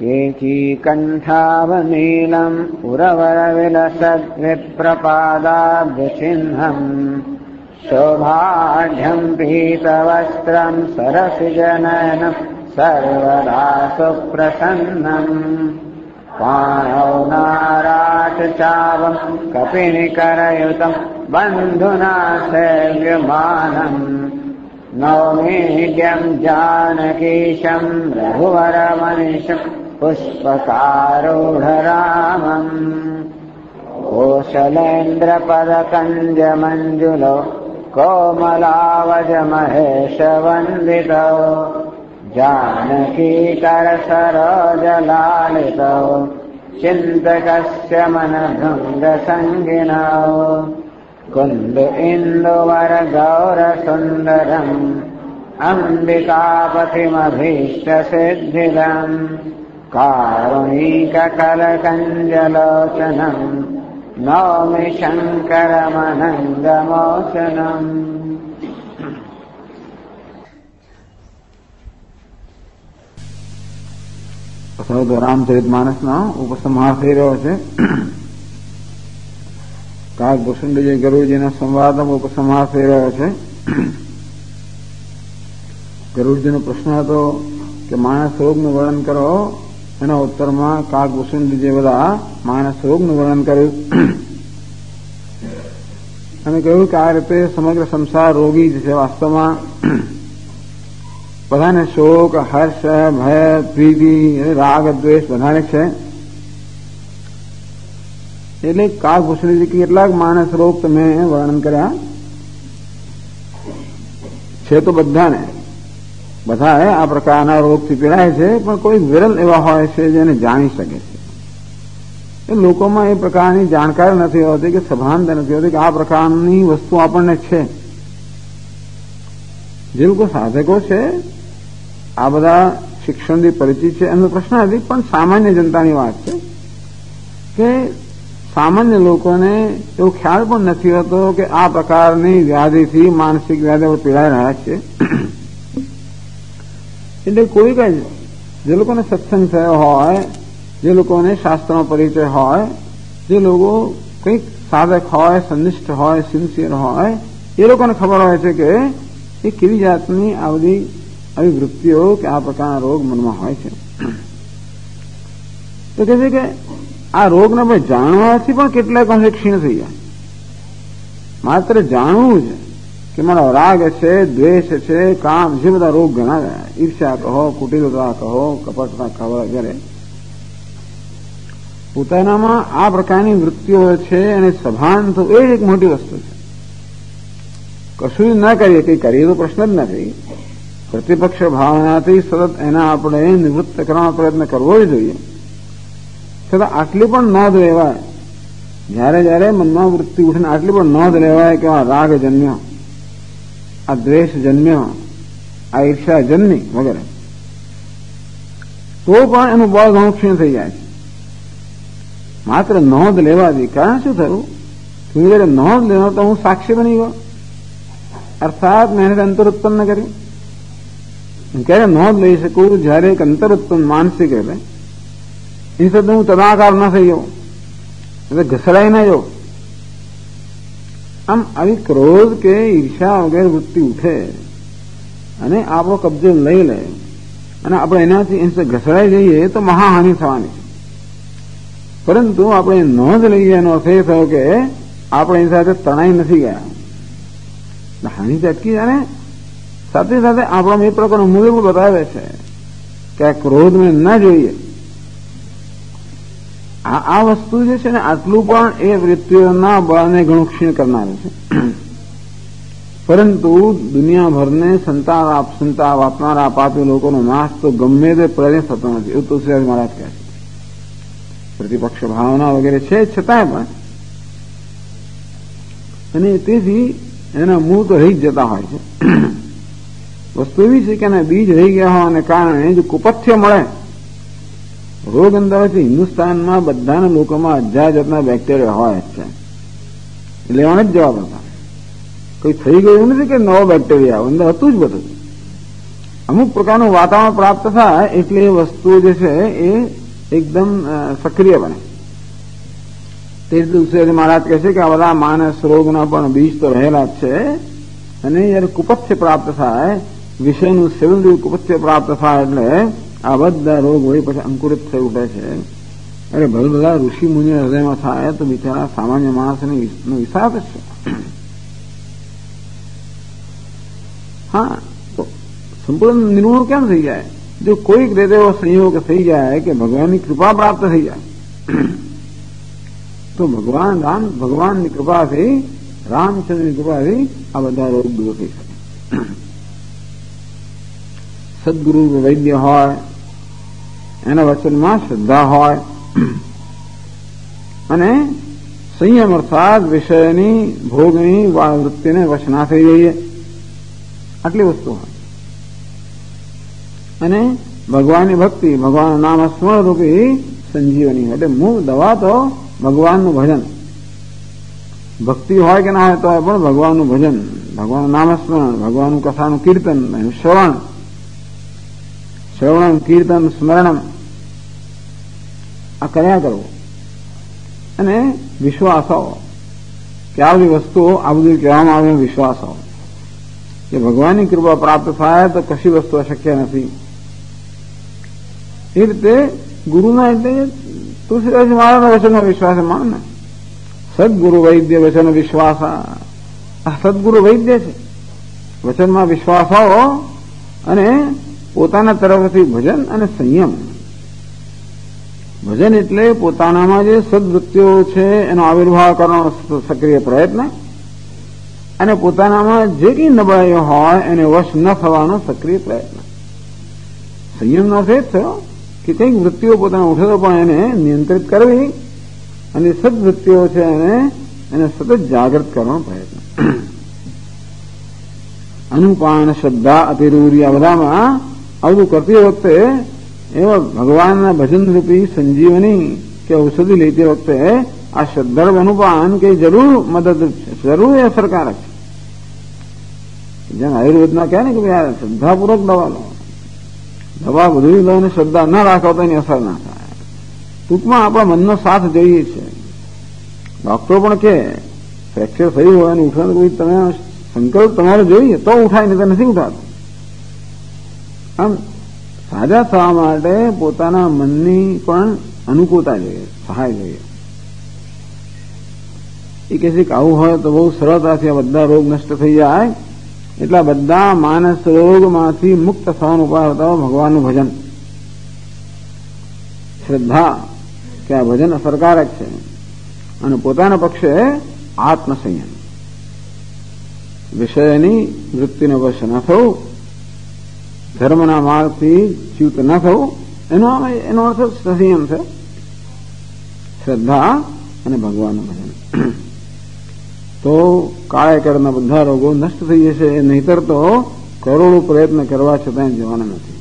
केचीकण्ठावनीलम् उरवरविलसद्विप्रपादाब्जचिह्नम् शोभाढ्यम् पीतवस्त्रम् सरसिजनयनम् सर्वदा सुप्रसन्नम् पाणौ नाराटचावम् कपिनिकरयुतम् बन्धुना सेव्यमानम् नौमीड्यम् जानकीशम् रघुवरमनिशम् पुष्पकारूढरामम् कोशलेन्द्रपदकञ्जमञ्जुलो कोमलावजमहेशवन्दितौ जानकीकरसरोजलालितौ चिन्तकस्य मनभृङ्गसङ्गिनौ कुन्द इन्दुवरगौरसुन्दरम् अम्बिकापतिमभीष्टसिद्धिदम् कारुणीककलकञ्जलोचनम् नौमि शङ्करमनङ्गमोचनम्। તો રામચરિતમાનસનો ઉપસંહાર થઈ રહ્યો છે. કાગભૂષણજી ગરુડજીના સંવાદનો ઉપસંહાર થઈ રહ્યો છે. ગરુડજીનો પ્રશ્ન હતો કે માણસ રોગનું વર્ણન કરો. એના ઉત્તરમાં કાગભૂષણજી બધા માણસ રોગનું વર્ણન કર્યું અને કહ્યું કે આ રીતે સમગ્ર સંસાર રોગી જ છે. વાસ્તવમાં બધાને શોક, હર્ષ, ભય, પ્રીતિ, રાગ, દ્વેષ બધાને છે. એટલે કાગભૂષણજી કેટલાક માણસ રોગ તમે વર્ણન કર્યા છે. તો બધાને બધા આ પ્રકારના રોગથી પીડાય છે, પણ કોઈ વિરલ એવા હોય છે જેને જાણી શકે છે. એ લોકોમાં એ પ્રકારની જાણકારી નથી હોતી કે સભાનતા નથી હોતી કે આ પ્રકારની વસ્તુ આપણને છે. જે લોકો સાધકો છે આ બધા શિક્ષણથી પરિચિત છે એમનો પ્રશ્ન નથી, પણ સામાન્ય જનતાની વાત છે કે સામાન્ય લોકોને એવો ખ્યાલ પણ નથી હોતો કે આ પ્રકારની વ્યાધિથી માનસિક વ્યાધિ પીડાઈ રહ્યા છે. એટલે કોઈ કઈ જે લોકોને સત્સંગ થયો હોય, જે લોકોને શાસ્ત્રનો પરિચય હોય, જે લોકો કંઈક સાધક હોય, સંનિષ્ઠ હોય, સિન્સિયર હોય, એ લોકોને ખબર હોય છે કે એ કેવી જાતની આ બધી આવી વૃત્તિઓ કે આ પ્રકારના રોગ મનમાં હોય છે. તો કહે છે કે આ રોગને આપણે જાણવાથી પણ કેટલાક અંશે ક્ષીણ થઈ જાય. માત્ર જાણવું છે કે મારો રાગ છે, દ્વેષ છે, કામ જે બધા રોગ ઘણા ગયા, ઈર્ષ્યા કહો, કુટિલતા કહો, કપટતા કહો વગેરે, પોતાનામાં આ પ્રકારની વૃત્તિઓ છે અને સભાન તો એ એક મોટી વસ્તુ છે. કશું ન કરીએ, કંઈ કરીએ તો પ્રશ્ન જ નથી. પ્રતિપક્ષ ભાવનાથી સતત એના આપણે નિવૃત્ત કરવાનો પ્રયત્ન કરવો જ જોઈએ. છતાં આટલી પણ નોંધ લેવાય, જયારે જયારે મનમાં વૃત્તિ ઉઠીને આટલી પણ નોંધ લેવાય કે આ રાગ જન્મ્યો, આ દ્વેષ જન્મ્યો, આ ઈર્ષા જન્મી વગેરે, તો પણ એનું બળ ઘણું ક્ષીણ થઈ જાય છે. માત્ર નોંધ લેવાથી કારણ શું થયું કે જયારે નોંધ લેવો તો હું સાક્ષી બની ગયો, અર્થાત મેં એને અંતર ઉત્પન્ન કર્યું. ક્યારે નોંધ લઈ શકું જયારે એક અંતર ઉત્પન્ન માનસિક એટલે એ સાથે હું તદાકાર ન થઈ જાઉં, એટલે ઘસડાઈ ન જાઉં. આમ આવી ક્રોધ કે ઈર્ષા વગેરે વૃત્તિ ઉઠે અને આપણો કબજો લઈ લે અને આપણે એનાથી ઘસડાઈ જઈએ તો મહાહાનિ થવાની છે. પરંતુ આપણે નોંધ લઈએ એનો અર્થ એ થયો કે આપણે એની સાથે તણાઈ નથી ગયા, હાનિ અટકી જાય. સાથે સાથે આપણા એ પ્રકારનું મૂલ્ય પણ બતાવે છે કે આ ક્રોધ મેં ન જોઈએ. આ વસ્તુ જે છે ને આટલું પણ એ વૃત્તિઓના બળને ઘણું ક્ષીણ કરનારું છે. પરંતુ દુનિયાભરને સંતાપ આપનારા પાપી લોકોનો નાશ તો ગમે તે પ્રયત્ન થતો નથી, એવું તુલસીદાસ મહારાજ કહે છે. પ્રતિપક્ષ ભાવના વગેરે છે છતાંય પણ, અને તેથી એના મૂળ તો રહી જ જતા હોય છે. વસ્તુ એવી છે કે એના બીજ રહી ગયા હોવાને કારણે જો કુપથ્ય મળે, રોગ અંદર છે. હિન્દુસ્તાનમાં બધાના લોકોમાં 1000 જાતના બેક્ટેરિયા હોય જ છે, લેવાને જ જવાબ હતા. કોઈ થઈ ગયું નથી કે નવો બેક્ટેરિયા અંદર હતું જ બધું. અમુક પ્રકારનું વાતાવરણ પ્રાપ્ત થાય એટલે એ વસ્તુઓ જે છે એ એકદમ સક્રિય બને. તે જ દિવસે મહારાજ કહે છે કે આ બધા માનસ રોગના પણ બીજ તો રહેલા જ છે, અને જયારે કુપથ્ય પ્રાપ્ત થાય, વિષયનું સેવન કુપથ્ય પ્રાપ્ત થાય એટલે આ બધા રોગ હોય પછી અંકુરિત થઈ ઉઠે છે. અરે ભલે બધા ઋષિ મુનિ હૃદયમાં થાય તો બિચારા સામાન્ય માણસનો વિષાદ જ છે. હા, તો સંપૂર્ણ નિર્મૂળ કેમ થઈ જાય? જો કોઈક રીતે એવો સંયોગ થઈ જાય કે ભગવાનની કૃપા પ્રાપ્ત થઈ જાય તો ભગવાનની કૃપાથી, રામચંદ્રની કૃપાથી આ બધા રોગ દૂર થઈ શકે. સદગુરુ વૈદ્ય હોય, એના વચનમાં શ્રદ્ધા હોય અને સંયમ અર્થાત વિષયની ભોગની વૃત્તિને વશ ના થઈ જઈએ, આટલી વસ્તુ હોય. અને ભગવાનની ભક્તિ, ભગવાનનું નામ સ્મરણ રૂપી સંજીવની હોય. એટલે મૂળ દવા તો ભગવાનનું ભજન. ભક્તિ હોય કે ના હોય તો પણ ભગવાનનું ભજન, ભગવાનનું નામસ્મરણ, ભગવાનનું કથાનું કીર્તન, શ્રવણમ કીર્તન સ્મરણમ આ કર્યા કરવું. અને વિશ્વાસ આવો કે આ બધી વસ્તુઓ, આ બધું કહેવામાં આવે વિશ્વાસ આવો કે ભગવાનની કૃપા પ્રાપ્ત થાય તો કશી વસ્તુ અશક્ય નથી. એ રીતે ગુરુના એટલે તુલસીદાસ મહારાજના વચનનો વિશ્વાસ માનો ને. સદગુરુ વૈદ્ય વચન વિશ્વાસ, આ સદગુરુ વૈદ્ય છે. વચનમાં વિશ્વાસ આવો અને પોતાના તરફથી ભજન અને સંયમ. ભજન એટલે પોતાનામાં જે સદવૃત્તિઓ છે એનો આવિર્ભાવ કરવાનો સક્રિય પ્રયત્ન, અને પોતાનામાં જે કંઈ નબળાઈઓ હોય એને વશ ન થવાનો સક્રિય પ્રયત્ન. સંયમનો અર્થ એ જ થયો કે કંઈક વૃત્તિઓ પોતાના ઉઠે તો પણ એને નિયંત્રિત કરવી, અને સદવૃત્તિઓ છે એને સતત જાગૃત કરવાનો પ્રયત્ન. અનુપાન, શ્રદ્ધા, અતિરૂરી આ બધામાં આ બધું કરતી વખતે એવા ભગવાનના ભજન રૂપી સંજીવની કે ઔષધિ લેતી વખતે આ શ્રદ્ધા અનુપાન કે જરૂર મદદરૂપ છે, જરૂર એ અસરકારક છે. જેમ આયુર્વેદમાં કહે ને કે ભાઈ શ્રદ્ધાપૂર્વક દવા લો, દવા બધું લો અને શ્રદ્ધા ના રાખો તો એની અસર ના થાય. ટૂંકમાં આપણા મનનો સાથ જોઈએ છે. ડોક્ટરો પણ કે ફ્રેક્ચર થયું હોય અને ઉઠવાનું કોઈ તમે સંકલ્પ તમારે જોઈએ તો ઉઠાય, નહીં તો નથી ઉઠાતું. આમ સાજા થવા માટે પોતાના મનની પણ અનુકૂળતા જોઈએ, સહાય જોઈએ. એ કહે છે કે આવું હોય તો બહુ સરળતાથી આ બધા રોગ નષ્ટ થઈ જાય. એટલા બધા માનસ રોગમાંથી મુક્ત થવાનો ઉપાય હતો ભગવાનનું ભજન, શ્રદ્ધા કે આ ભજન અસરકારક છે, અને પોતાના પક્ષે આત્મસંયમ, વિષયની વૃત્તિને વશ ન થવું, ધર્મના માર્ગથી ચ્યુત ન થવું, એનો અર્થ સંયમ છે. શ્રદ્ધા અને ભગવાનનું ભજન તો કાળે કરના બધા રોગો નષ્ટ થઈ જશે. નહીતર તો કરોડો પ્રયત્ન કરવા છતાં જવાના નથી.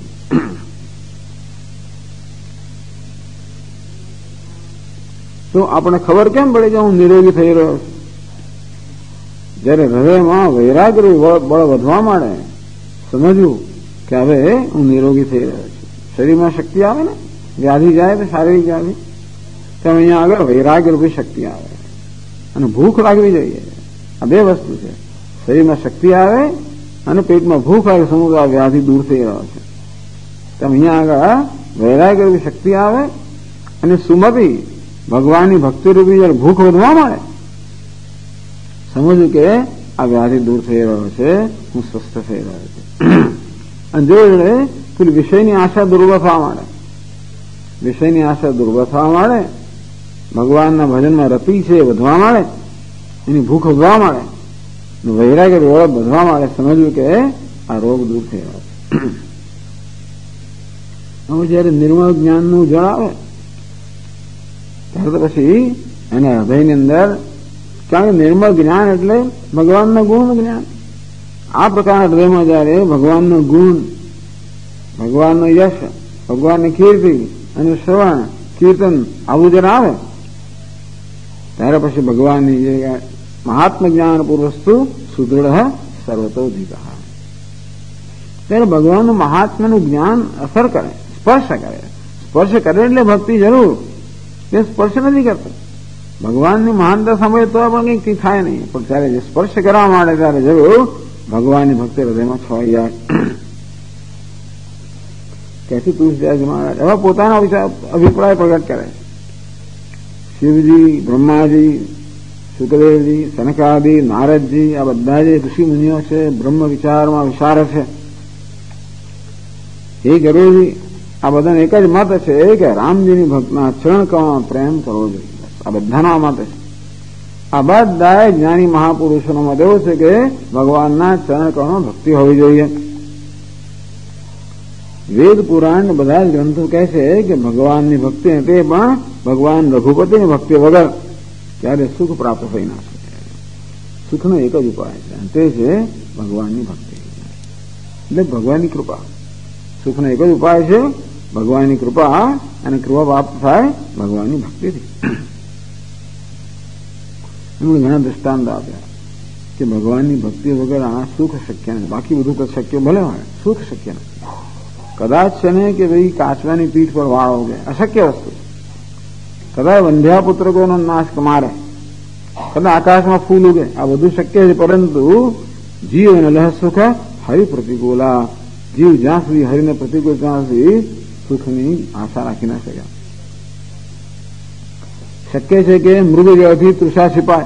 તો આપણે ખબર કેમ પડે કે હું નિરોગી થઈ રહ્યો છું? જયારે હૃદયમાં વૈરાગ્ય બળ વધવા માંડે, સમજવું કે હવે હું નિરોગી થઈ રહ્યો છું. શરીરમાં શક્તિ આવે ને, વ્યાધિ જાય તો શારીરિક વ્યાધિ, તેમ અહીંયા આગળ વૈરાગ્ય રૂપી શક્તિ આવે અને ભૂખ લાગવી જોઈએ. આ બે વસ્તુ છે. શરીરમાં શક્તિ આવે અને પેટમાં ભૂખ આવે, સમજો આ વ્યાધિ દૂર થઈ રહ્યો છે. તેમ અહીંયા આગળ વૈરાગ્ય રૂપી શક્તિ આવે અને સુમતિ ભગવાનની ભક્તિ રૂપી જયારે ભૂખ વધવા મળે, સમજવું કે આ વ્યાધિ દૂર થઈ રહ્યો છે, હું સ્વસ્થ થઈ રહ્યો છું. અને જો પેલી વિષયની આશા દુર્બળ થવા માંડે, વિષયની આશા દુર્બળ થવા માંડે, ભગવાનના ભજનમાં રતિ છે વધવા માંડે, એની ભૂખ વધવા માંડે, વૈરાગ્ય ઓળખ વધવા માંડે, સમજવું કે આ રોગ દૂર થઈ રહ્યો છે. હવે જયારે નિર્મળ જ્ઞાનનું જળ આવે ત્યારે તો પછી એના હૃદયની અંદર, કારણ કે નિર્મળ જ્ઞાન એટલે ભગવાનના ગુણનું જ્ઞાન. આ પ્રકારના હૃદયમાં જયારે ભગવાનનો ગુણ, ભગવાનનો યશ, ભગવાનની કીર્તિ અને શ્રવણ કીર્તન આવું જરા આવે ત્યારે પછી ભગવાનની જે મહાત્મ જ્ઞાન પૂર્વસ્તુ સુદૃઢ સર્વતોધિક. ત્યારે ભગવાનનું મહાત્માનું જ્ઞાન અસર કરે, સ્પર્શ કરે. સ્પર્શ કરે એટલે ભક્તિ જરૂર, તે સ્પર્શ નથી કરતો. ભગવાનની મહાનતા સાંભળે તો પણ કંઈક થાય નહીં, પણ ત્યારે જે સ્પર્શ કરવા માંડે ત્યારે જરૂર ભગવાનની ભક્તિ હૃદયમાં છવાઈ જાય. ક્યાંથી તુલસીદાસજી મહારાજ હવે પોતાના અભિપ્રાય પ્રગટ કરે. શિવજી, બ્રહ્માજી, સુખદેવજી, સનકાદી, નારદજી, આ બધા જે ઋષિ મુનિઓ છે, બ્રહ્મ વિચારમાં વિચારે છે, એ ગરુડજી, આ બધાને એક જ મત છે કે રામજીની ભક્તના ચરણ કમળમાં પ્રેમ કરવો જોઈએ. આ બધાનો મત છે. આ બધા જ્ઞાની મહાપુરુષોનો મત એવો છે કે ભગવાનના ચરણ કમળમાં ભક્તિ હોવી જોઈએ. વેદ પુરાણ બધા જ ગ્રંથો કહે છે કે ભગવાનની ભક્તિ તે પણ ભગવાન રઘુપતિની ભક્તિ વગર ત્યારે સુખ પ્રાપ્ત થઈ ના શકે. સુખનો એક જ ઉપાય છે, તે છે ભગવાનની ભક્તિ, એટલે ભગવાનની કૃપા. સુખનો એક જ ઉપાય છે ભગવાનની કૃપા, અને કૃપા પ્રાપ્ત થાય ભગવાનની ભક્તિથી. એમણે ઘણા દ્રષ્ટાંત આપ્યા કે ભગવાનની ભક્તિ વગર આ સુખ શક્ય નથી. બાકી બધું તો શક્ય ભલે હોય, સુખ શક્ય નથી. કદાચ છે ને કે ભાઈ કાચવાની પીઠ પર વાળ ઉગે, અશક્ય વસ્તુ. કદાચ વંધ્યા પુત્રકોનો નાશ મારે, કદાચ આકાશમાં ફૂલ ઉગે, આ બધું શક્ય છે. પરંતુ જીવ અને લહ સુખ હરિ પ્રતિકૂલા. જીવ જ્યાં સુધી હરિને પ્રતિકૂળ ત્યાં સુધી સુખની આશા રાખી ના શકે. શક્ય છે કે મૃગજળથી તૃષા छिપાય,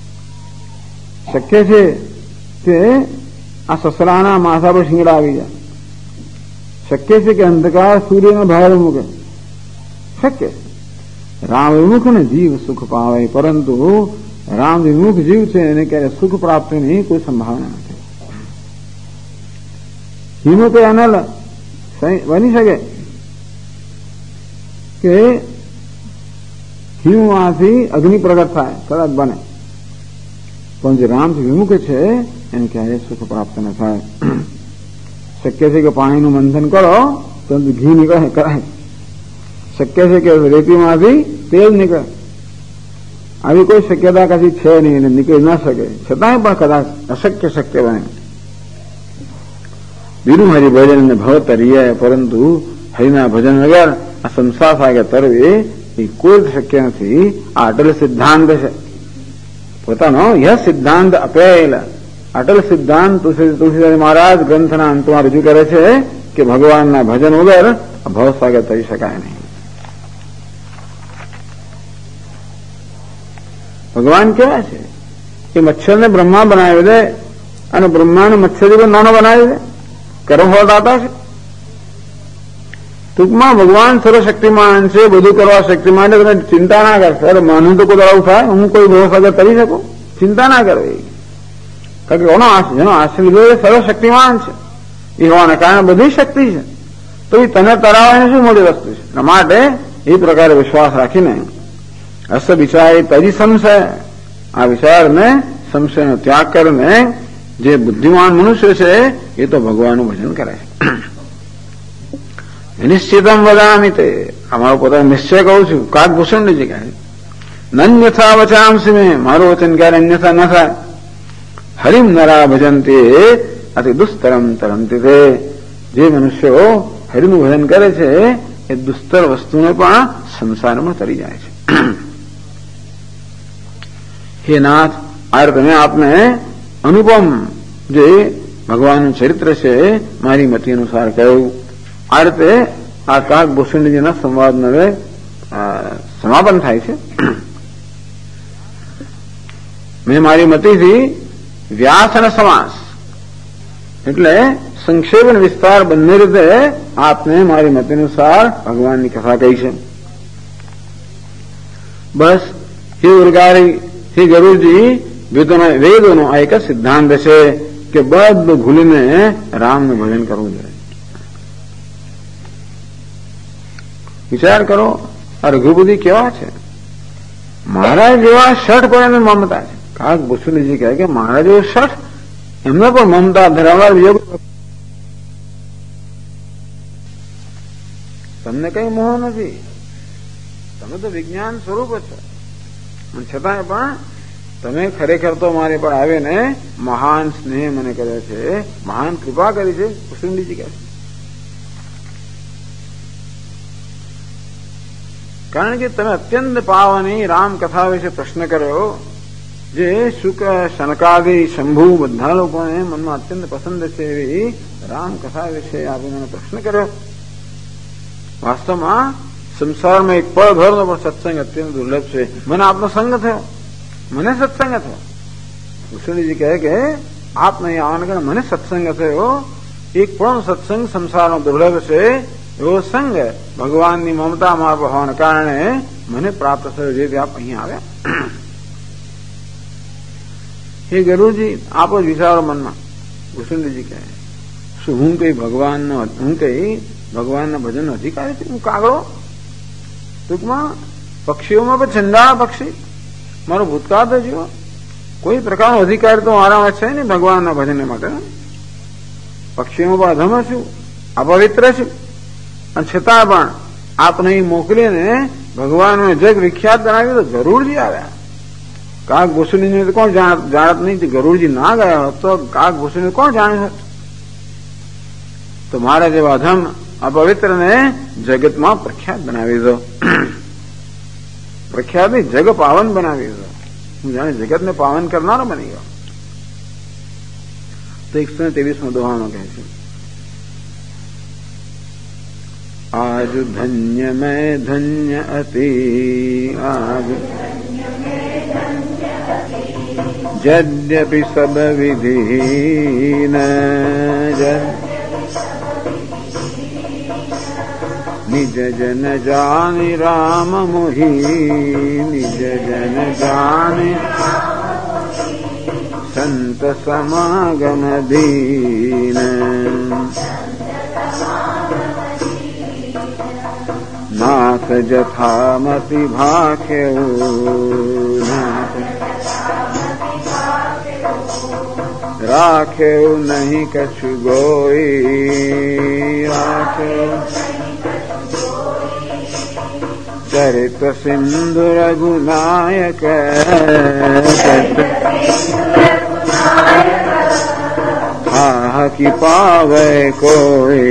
શક્ય છે કે આ સસરાના માથા પર શિંગડા આવી જાય, શક્ય છે કે અંધકાર સૂર્યનો ભાર મૂકે, શક્ય. રામ વિમુખ ને જીવ સુખ પાવે, પરંતુ રામ વિમુખ જીવ છે એને ક્યારે સુખ પ્રાપ્તિની કોઈ સંભાવના નથી. હિંમતે અનલ બની શકે કે હિમમાંથી અગ્નિ પ્રગટ થાય, કદાચ બને, પણ જે રામથી વિમુખ છે એને ક્યારેય સુખ પ્રાપ્ત ન થાય. શક્ય છે કે પાણીનું મંથન કરો પરંતુ ઘી નીકળે, કરાય. શક્ય છે કે રેતીમાંથી તેલ નીકળે, આવી કોઈ શક્યતા કશી છે નહીં, એને નીકળી ના શકે. છતાંય પણ કદાચ અશક્ય શક્ય બને. બીરું હરિભજન ને ભવતરીય, પરંતુ હરિના ભજન વગર આ સંસાર સાગર તરવી એ કોઈ શક્ય નથી. આ અટલ સિદ્ધાંત છે, પોતાનો યહ સિદ્ધાંત અપેલ. અટલ સિદ્ધાંત તુલસીદાસ મહારાજ ગ્રંથના અંતમાં રજૂ કરે છે કે ભગવાનના ભજન વગર ભવસાગર તરી શકાય નહીં. ભગવાન કેવા છે? એ મચ્છરને બ્રહ્મા બનાવી દે અને બ્રહ્માને મચ્છરથી પણ નાનો બનાવી દે. કર્મ ફળ દાતા છે. ટૂંકમાં ભગવાન સર્વશક્તિમાન છે, બધું કરવા શક્તિમાન. તમે ચિંતા ના કરશો, અરે માનું તો કોઈ આવું થાય, હું કોઈ ભવસાગર તરી શકું? ચિંતા ના કરવી. કારણ કે કોનો જેનો આશ્રય લીધો એ સર્વશક્તિમાન છે, એ હોવાને કારણે બધી શક્તિ છે, તો એ તને તરાવવાની શું મોટી વસ્તુ છે? માટે એ પ્રકારે વિશ્વાસ રાખીને અસ વિચાર તજી સંશય, આ વિચારને સંશયનો ત્યાગ કરીને જે બુદ્ધિમાન મનુષ્ય છે એ તો ભગવાનનું ભજન કરે છે. નિશ્ચિતમ વદામિ, તે અમારો પોતાનો નિશ્ચય કહું છું. કાકભૂષણની જગ્યાએ નન્યથા વચામસી મેં, મારું વચન ક્યારે અન્યથા ન થાય. હરિમ નરા ભજનતી અતિ દુસ્તરમ તરંતી, તે જે મનુષ્યો હરિનું ભજન કરે છે એ દુસ્તર વસ્તુને પણ સંસારમાં તરી જાય છે. હે નાથ, આ તમે આપને અનુપમ જે ભગવાનનું ચરિત્ર છે મારી મતિ અનુસાર કહ્યું. આ રીતે આ કાકભૂષણજીના સંવાદનું હવે સમાપન થાય છે. મેં મારી મતિથી વ્યાસ અને સમાસ એટલે સંક્ષેપ અને વિસ્તાર બંને રીતે આપને મારી મતિ અનુસાર ભગવાનની કથા કહી છે. બસ હે ઉર્ગારી, હે ગરુડજી, વેદોનો આ એક જ સિદ્ધાંત છે કે બધું ભૂલીને રામનું ભજન કરવું જોઈએ. વિચાર કરો, આ રઘુપતિ કેવા છે? મહારાજ જેવા શઠ પર એને મમતા છે. કાકભૂષણજી કહે કે મહારાજ જેવો શઠ, એમને પણ મમતા ધરાવનાર બીજો. તમને કઈ મોહ નથી, તમે તો વિજ્ઞાન સ્વરૂપ છો, છતાંય પણ તમે ખરેખર તો મારે પર આવીને મહાન સ્નેહ મને કર્યો છે, મહાન કૃપા કરી છે. કુસુમજીજી કહે છે કારણ કે તમે અત્યંત પાવની રામકથા વિશે પ્રશ્ન કર્યો, જે શુક શનકાદી શંભુ બધા લોકોને મનમાં અત્યંત પસંદ છે એવી રામકથા વિશે આપે મને પ્રશ્ન કર્યો. વાસ્તવમાં સંસારમાં એક પળ ભરનો પણ સત્સંગ અત્યંત દુર્લભ છે. મને આપનો સંગ થયો, મને સત્સંગ થયો. કૃષ્ણજી કહે કે આપને અહીં આવવાને કારણે મને સત્સંગ થયો. એક પણ સત્સંગ સંસારમાં દુર્લભ છે એવો સંગ ભગવાનની મમતા મારા પર હોવાને કારણે મને પ્રાપ્ત થયો, જેથી આપ અહીં આવ્યા. હે ગરુજી, આપ જ વિચારો મનમાં. કૃષ્ણજી કહે શું હું કઈ ભગવાનના ભજનનો અધિકારી છું? હું કાગડો? ટૂંકમાં પક્ષીઓમાં પણ ચંડાળ પક્ષી, મારો ભૂતકાળ તો જુઓ. કોઈ પ્રકારનો અધિકાર તો મારામાં છે ને ભગવાનના ભજન માટે. પક્ષીઓમાં પણ અધમ છું, અપવિત્ર છું, અને છતાં પણ આપને મોકલીને ભગવાનને જગ વિખ્યાત બનાવ્યું તો ગરુડજી આવ્યા. કાગ ભૂષણીને તો કોણ જાણત નહીં? ગરુડજી ના ગયા હોત તો કાગ ભૂષણી કોણ જાણ્યું હોત? તો મારા જેવા અધમ અપવિત્રને જગતમાં પ્રખ્યાત બનાવી દો. પ્રખ્યાત નહીં, જગ પાવન બનાવી દો. હું જાણે જગતને પાવન કરનારો બની ગયો. તો 123 દોહામાં કહે છે आज धन्य मैं धन्य अति, आज यद्यपि सब विधिहीन, निज जन जानि राम मोहि, निज जन जानि संत समागम दीन. नाथ जथामति भाख्यो, राख्यो नहीं कछु गोई, राख्यो चरित सिंधु रघुनायक, आह की पावे कोई,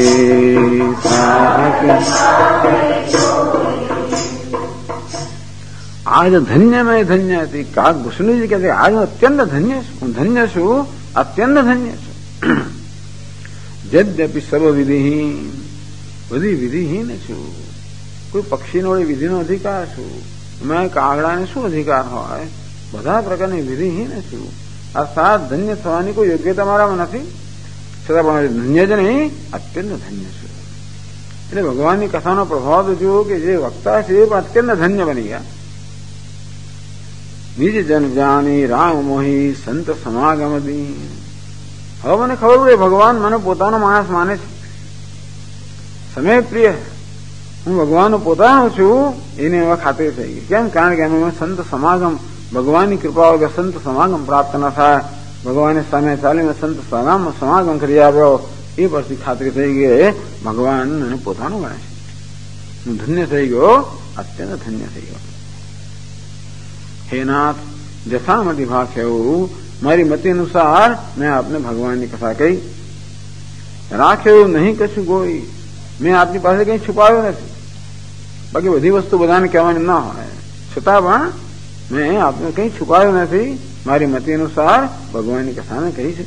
आज धन्य में धन्य थी. काग भूषणी जी कहते आज હું અત્યંત ધન્ય છું, હું ધન્ય છું, અત્યંત ધન્ય છું. यद्यपि સર્વ વિધિહીન, બધી વિધિહીન છું. કોઈ પક્ષીનો વિધિનો અધિકાર છું, મેં કાગડાને શું અધિકાર હોય? બધા પ્રકારની વિધિહીન છું. અર્થાત ધન્ય થવાની કોઈ યોગ્યતા મારામાં નથી, છતાં પણ ધન્ય જ નહીં, અત્યંત ધન્ય છું. એટલે ભગવાનની કથાનો પ્રભાવ તો જુઓ કે જે વક્તા છે એ પણ અત્યંત ધન્ય બની ગયા. નિજ જન જાની રામ મોહી સંત સમાગમ દીન. હવે મને ખબર પડે ભગવાન મને પોતાનો માણસ માને છે, સમય પ્રિય, હું ભગવાનનો પોતાનો છું એને હવે ખાતરી થઈ ગઈ. કેમ? કારણ કે અમે સંત સમાગમ, ભગવાનની કૃપા વગર સંત સમાગમ પ્રાપ્ત ન થાય. ભગવાનની સામે ચાલીને સંત સમાગમ કરી આવ્યો એ પરથી ખાતરી થઈ ગઈ ભગવાન મને પોતાનું ગણે છે. હું ધન્ય થઈ ગયો, અત્યંત ધન્ય થઈ ગયો. હે નાથ, જથામતી ભાખ્યું, મારી મતિ અનુસાર મેં આપને ભગવાનની કથા કહી. રાખ્યું નહીં કશું ગોઈ, મેં આપની પાસે કઈ છુપાવ્યો નથી. બાકી બધી વસ્તુ બધાને કહેવાની ના હોય, છતાં પણ મેં આપને કઈ છુપાવ્યું નથી. મારી મતિ અનુસાર ભગવાનની કથાને કહી છે.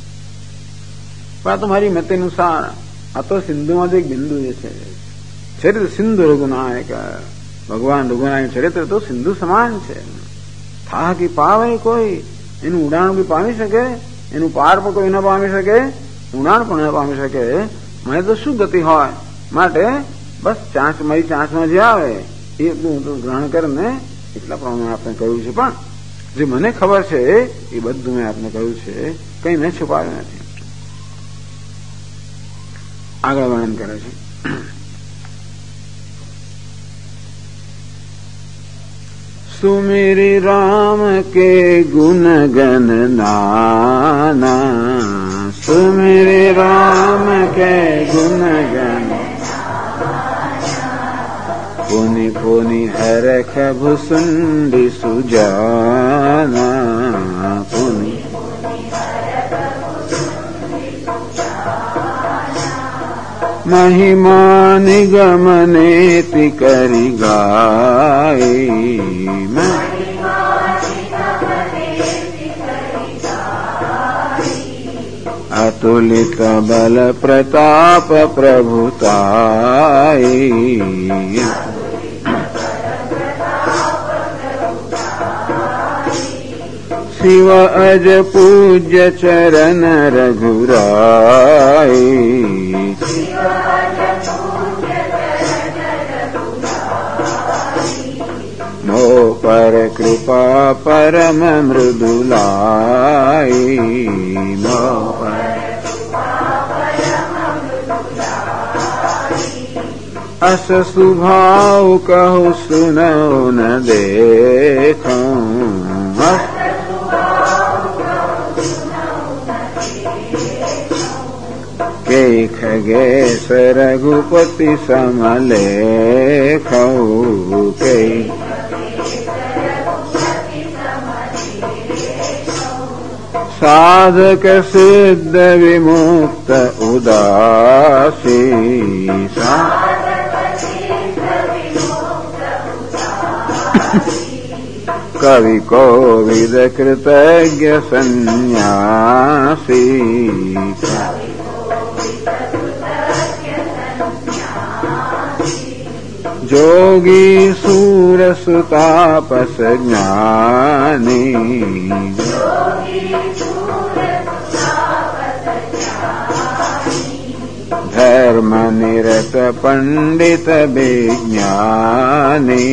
પણ આ તો મારી મતિ અનુસાર, આ તો સિંધુમાં એક બિંદુ જે છે, ચરિત્ર સિંધુ રઘુનાયક, ભગવાન રઘુનાયક ચરિત્ર તો સિંધુ સમાન છે. થા કી પાવે કોઈ, એનું ઉડાણ કોઈ પામી શકે? એનું પાર પણ કોઈ ન પામી શકે, ઉડાણ પણ ન પામી શકે. મને તો શું ગતિ હોય? માટે બસ મારી ચાંચમાં જે આવે એટલું હું તો ગ્રહણ કરીને એટલા પ્રમાણે આપણે કહ્યું છે. પણ જે મને ખબર છે એ બધું મેં આપને કહ્યું છે, કઈ મેં છુપાવ્યું નથી. આગળ વર્ણન કરે છે. सुमेरे राम के गुण गण नाना, सुमेरे राम के गुण गण पुनि पुनि हरख भुसुंडी सुजाना पुनि महिमा निगमनेति करि गाई अतुलित बल प्रताप प्रभुताई शिव अज पूज्य चरण रघुराई मोह पर कृपा परम मृदुलाई मोह पर अस सुभाव कहु सुनौ न देखूं के खगेश रघुपति समलेखौ के साधक सिद्ध विमुक्त उदासी कवि कोविद कृतज्ञ सन्यासी जोगी सूर सुतापस ज्ञानी धर्म निरत पंडित विज्ञानी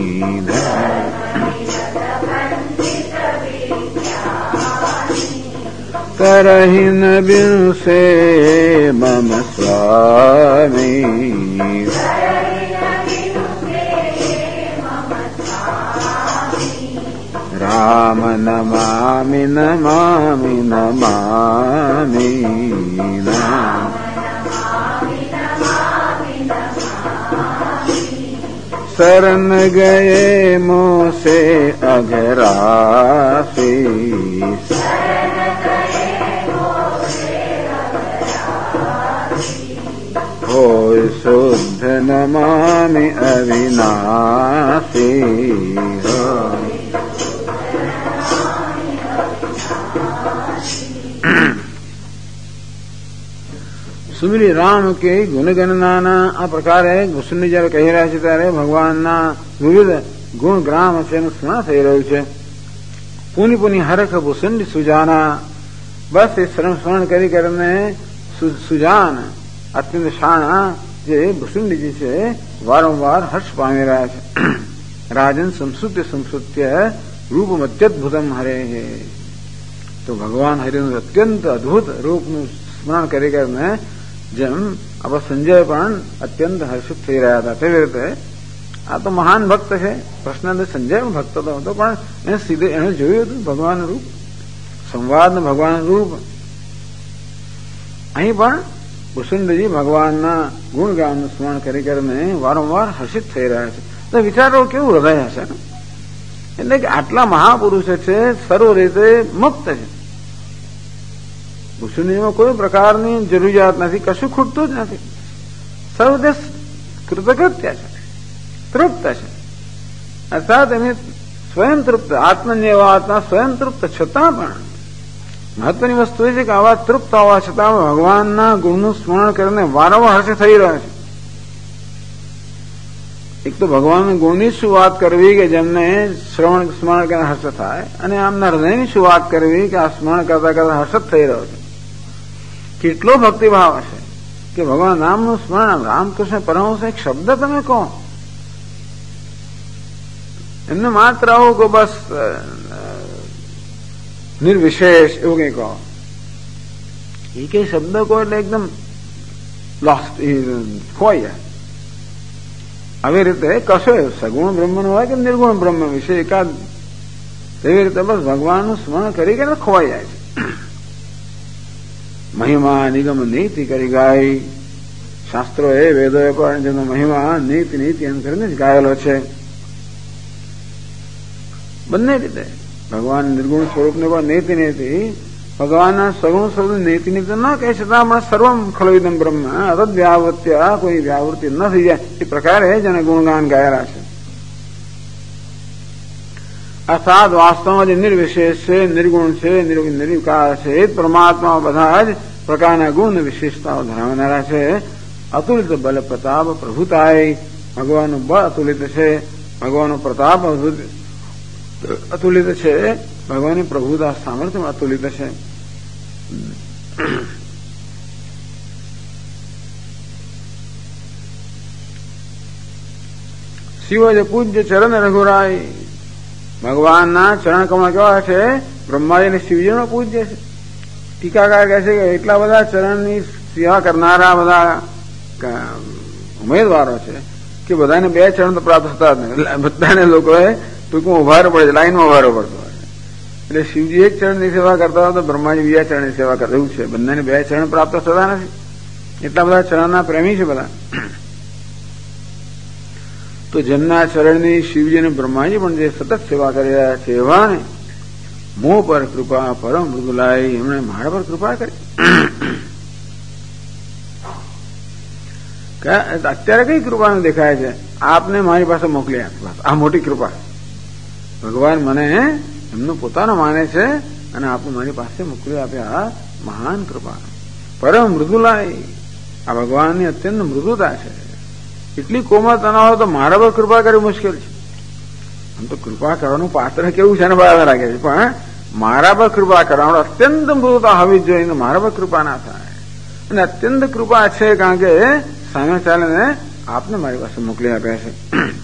करहिन बिनु से मम स्वामी राम नमामि नमामि नमामि नाम शरण गए मोह से अघरासी होय शुद्ध नमामि अविनाशी સુમિરી રામ કે ગુણગણના આ પ્રકારે ભૂષણની જયારે કહી રહ્યા છે ત્યારે ભગવાનના વિવિધ ગુણ ગ્રામ છે એનું સ્મરણ થઈ રહ્યું છે. પુનિ પુનિ હરખ ભૂષણની સુજાના બસ એ સ્મરણ કરી કરીને સુજાન અત્યંત શાણા જે ભૂષણજી છે વારંવાર હર્ષ પામી રહ્યા છે. રાજન સંસ્કૃત્ય રૂપમ અત્યદભુતમ હરે તો ભગવાન હરિનું અત્યંત અદભુત રૂપનું સ્મરણ કરી કરીને જેમ આપણા સંજય પણ અત્યંત હર્ષિત થઈ રહ્યા હતા તેવી રીતે આ તો મહાન ભક્ત છે. કૃષ્ણ સંજય પણ ભક્ત તો હતો પણ એને સીધે એને જોયું હતું ભગવાનનું રૂપ, સંવાદનું ભગવાનનું રૂપ. અહીં પણ ભૂષણજી ભગવાનના ગુણગાનનું સ્મરણ કરી કરીને વારંવાર હર્ષિત થઈ રહ્યા છે. તો વિચારો કેવું હૃદય હશે ને, એટલે કે આટલા મહાપુરુષ છે સર્વ રીતે મુક્ત છે. ભૂષણજીમાં કોઈ પ્રકારની જરૂરિયાત નથી, કશું ખૂટતું જ નથી. સર્વદે કૃતકૃત્ય છે, તૃપ્ત છે. અર્થાત એની સ્વયં તૃપ્ત આત્મન્યવાતના સ્વયં તૃપ્ત છતાં પણ મહત્વની વસ્તુ એ છે કે આવા તૃપ્ત હોવા છતાં ભગવાનના ગુણનું સ્મરણ કરીને વારંવાર હર્ષ થઈ રહ્યા છે. એક તો ભગવાનના ગુણની શું વાત કરવી કે જેમને શ્રવણ સ્મરણ કરીને હર્ષ થાય, અને આમના હૃદયની શું વાત કરવી કે આ સ્મરણ કરતા કરતા હર્ષ થઈ રહ્યો છે. કેટલો ભક્તિભાવ હશે કે ભગવાન નામનું સ્મરણ. રામકૃષ્ણ પરમહંસ એક શબ્દ તમે કહો, એમને માત્ર આવું કે બસ નિર્વિશેષ એવું કઈ કહો, એ કઈ શબ્દ કહો એટલે એકદમ લોસ્ટ ખોઈ જાય. આવી રીતે કશો સગુણ બ્રહ્મનો હોય કે નિર્ગુણ બ્રહ્મ વિશે એકાદ એવી રીતે બસ ભગવાનનું સ્મરણ કરી કે ખોવાઈ જાય છે. મહિમા નિગમ નીતિ કરી ગાય શાસ્ત્રોએ વેદોએ પણ જેનો મહિમા નીતિ એમ કરીને જ ગાયેલો છે. બંને રીતે ભગવાન નિર્ગુણ સ્વરૂપને પણ નીતિ ભગવાનના સગુણ સ્વરૂપ નીતિ ન કહે છતાં પણ સર્વમ ખલવિદમ બ્રહ્મ અતદ વ્યાવૃત્યા કોઈ વ્યાવૃત્તિ ન થઈ જાય એ પ્રકારે જેને ગુણગાન ગાયેલા છે. અર્થાત વાસ્તવમાં જે નિર્વિશેષ છે, નિર્ગુણ છે, નિર્વિકાર છે, એ પરમાત્મા બધા જ પ્રકારના ગુણ વિશેષતાઓ ધરાવનારા છે. અતુલિત બલ પ્રતાપ પ્રભુતાય ભગવાનનું બળ અતુલિત છે, ભગવાનનો પ્રતાપ અતુલિત છે, ભગવાનની પ્રભુતા સામર્થ્ય અતુલિત છે. શિવ જે પૂજ્ય ચરણ રઘુરાય ભગવાનના ચરણ કમળ કેવા છે? બ્રહ્માજી અને શિવજીનો પૂજ્ય છે. ટીકાકાર કહે છે કે એટલા બધા ચરણની સેવા કરનારા બધા ઉમેદવારો છે કે બધાને 2 ચરણ તો પ્રાપ્ત થતા જ નહીં. બધાને લોકોએ ટૂંકમાં ઉભારો પડે છે, લાઈનમાં ઉભારો પડતો હોય છે. એટલે શિવજી એક ચરણની સેવા કરતા હોય તો બ્રહ્માજી 2 ચરણની સેવા કરતા એવું છે. બંનેને 2 ચરણ પ્રાપ્ત થતા નથી. એટલા બધા ચરણના પ્રેમી છે બધા. તો જેમના ચરણની શિવજી અને બ્રહ્માજી પણ જે સતત સેવા કરી રહ્યા છે એવાને મોહ પર કૃપા પરમ મૃદુલાઈ એમણે મારા પર કૃપા કરી. અત્યારે કઈ કૃપાનું દેખાય છે? આપને મારી પાસે મોકલી આપ્યા, આ મોટી કૃપા. ભગવાન મને એમનું પોતાનો માને છે અને આપને મારી પાસે મોકલી આપ્યા, મહાન કૃપા. પરમ મૃદુલાઈ આ ભગવાનની અત્યંત મૃદુતા છે. એટલી કોમળતા ન હોય તો મારા પર કૃપા કરવી મુશ્કેલ છે. આમ તો કૃપા કરવાનું પાત્ર કેવું છે ને બરાબર લાગે છે, પણ મારા પર કૃપા કરવાનું અત્યંત મૃદુતા હોવી જ જોઈએ. મારા પર કૃપા ના થાય. અને અત્યંત કૃપા છે કારણ કે સામે ચાલીને આપને મારી પાસે મોકલી આપ્યા છે.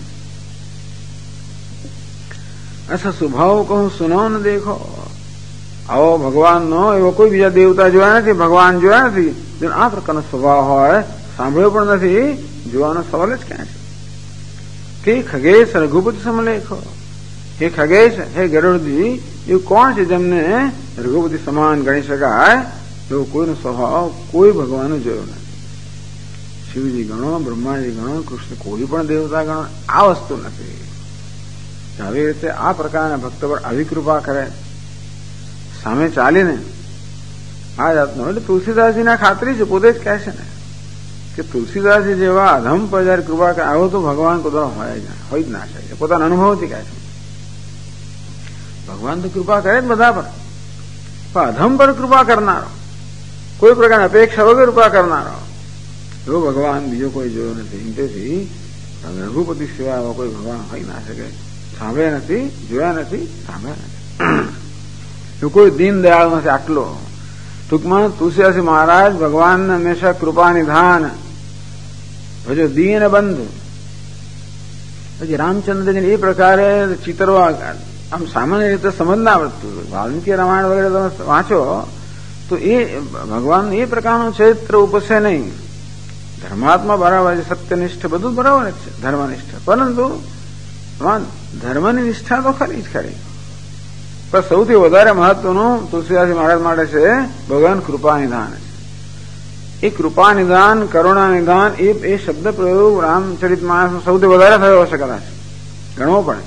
અચ્છા સ્વભાવ કહું સુનો ને દેખો. આવો ભગવાનનો એવો કોઈ બીજા દેવતા જોયા નથી, ભગવાન જોયા નથી જેનો આ પ્રકારનો સ્વભાવ હોય. સાંભળ્યો પણ નથી, જોવાનો સવાલ જ ક્યાં છે? કે ખગેશ રઘુપતિ સમલેખો. હે ખગેશ, હે ગરુડજી, એવું કોણ છે જેમને રઘુપતિ સમાન ગણી શકાય? એવો કોઈનો સ્વભાવ કોઈ ભગવાન જોયો નથી. શિવજી ગણો, બ્રહ્માજી ગણો, કૃષ્ણ કોઈ પણ દેવતા ગણો, આ વસ્તુ નથી. આવી રીતે આ પ્રકારના ભક્તો પર આવી કૃપા કરે, સામે ચાલીને આ જાતનો. એટલે તુલસીદાસજીના ખાતરી છે, પોતે જ કહે છે ને કે તુલસીદાસજી જેવા અધમ પર જયારે કૃપા કરે આવો તો ભગવાન કોઈ હોય જ ના શકે. પોતાના અનુભવથી કહે છે ભગવાન તો કૃપા કરે જ બધા પર, પણ અધમ પર કૃપા કરનારો, કોઈ પ્રકારની અપેક્ષા વગર કૃપા કરનારો એવો ભગવાન બીજો કોઈ જોયો નથી. તેથી રઘુપતિ સિવાય એવો કોઈ ભગવાન હોય ના શકે. સાંભળ્યા નથી, જોયા નથી, સાંભળ્યા નથી. એવું કોઈ દીન દયાળ નથી. આટલો ટૂંકમાં તુલસીદાસજી મહારાજ ભગવાન હંમેશા કૃપા નિધાન ભજો દીન બંધ. પછી રામચંદ્રજી એ પ્રકારે ચિતરવા આમ સામાન્ય રીતે સમજ ના પડતું. વાલ્મીકી રામાયણ વગેરે તમે વાંચો તો એ ભગવાન એ પ્રકારનું ચરિત્ર ઉપસે નહીં. ધર્માત્મા બરાબર છે, સત્યનિષ્ઠ બધું બરાબર જ છે, ધર્મનિષ્ઠ. પરંતુ ધર્મની નિષ્ઠા તો ખરી જ ખરી. પણ સૌથી વધારે મહત્વનું તુલસીદાસજી મહારાજ માટે છે ભગવાન કૃપા નિધાન છે. એ કૃપા નિધાન, કરુણા નિધાન એ શબ્દ પ્રયોગ રામચરિત માનસમાં સૌથી વધારે થયો હશે કદાચ, ગણવો પડે.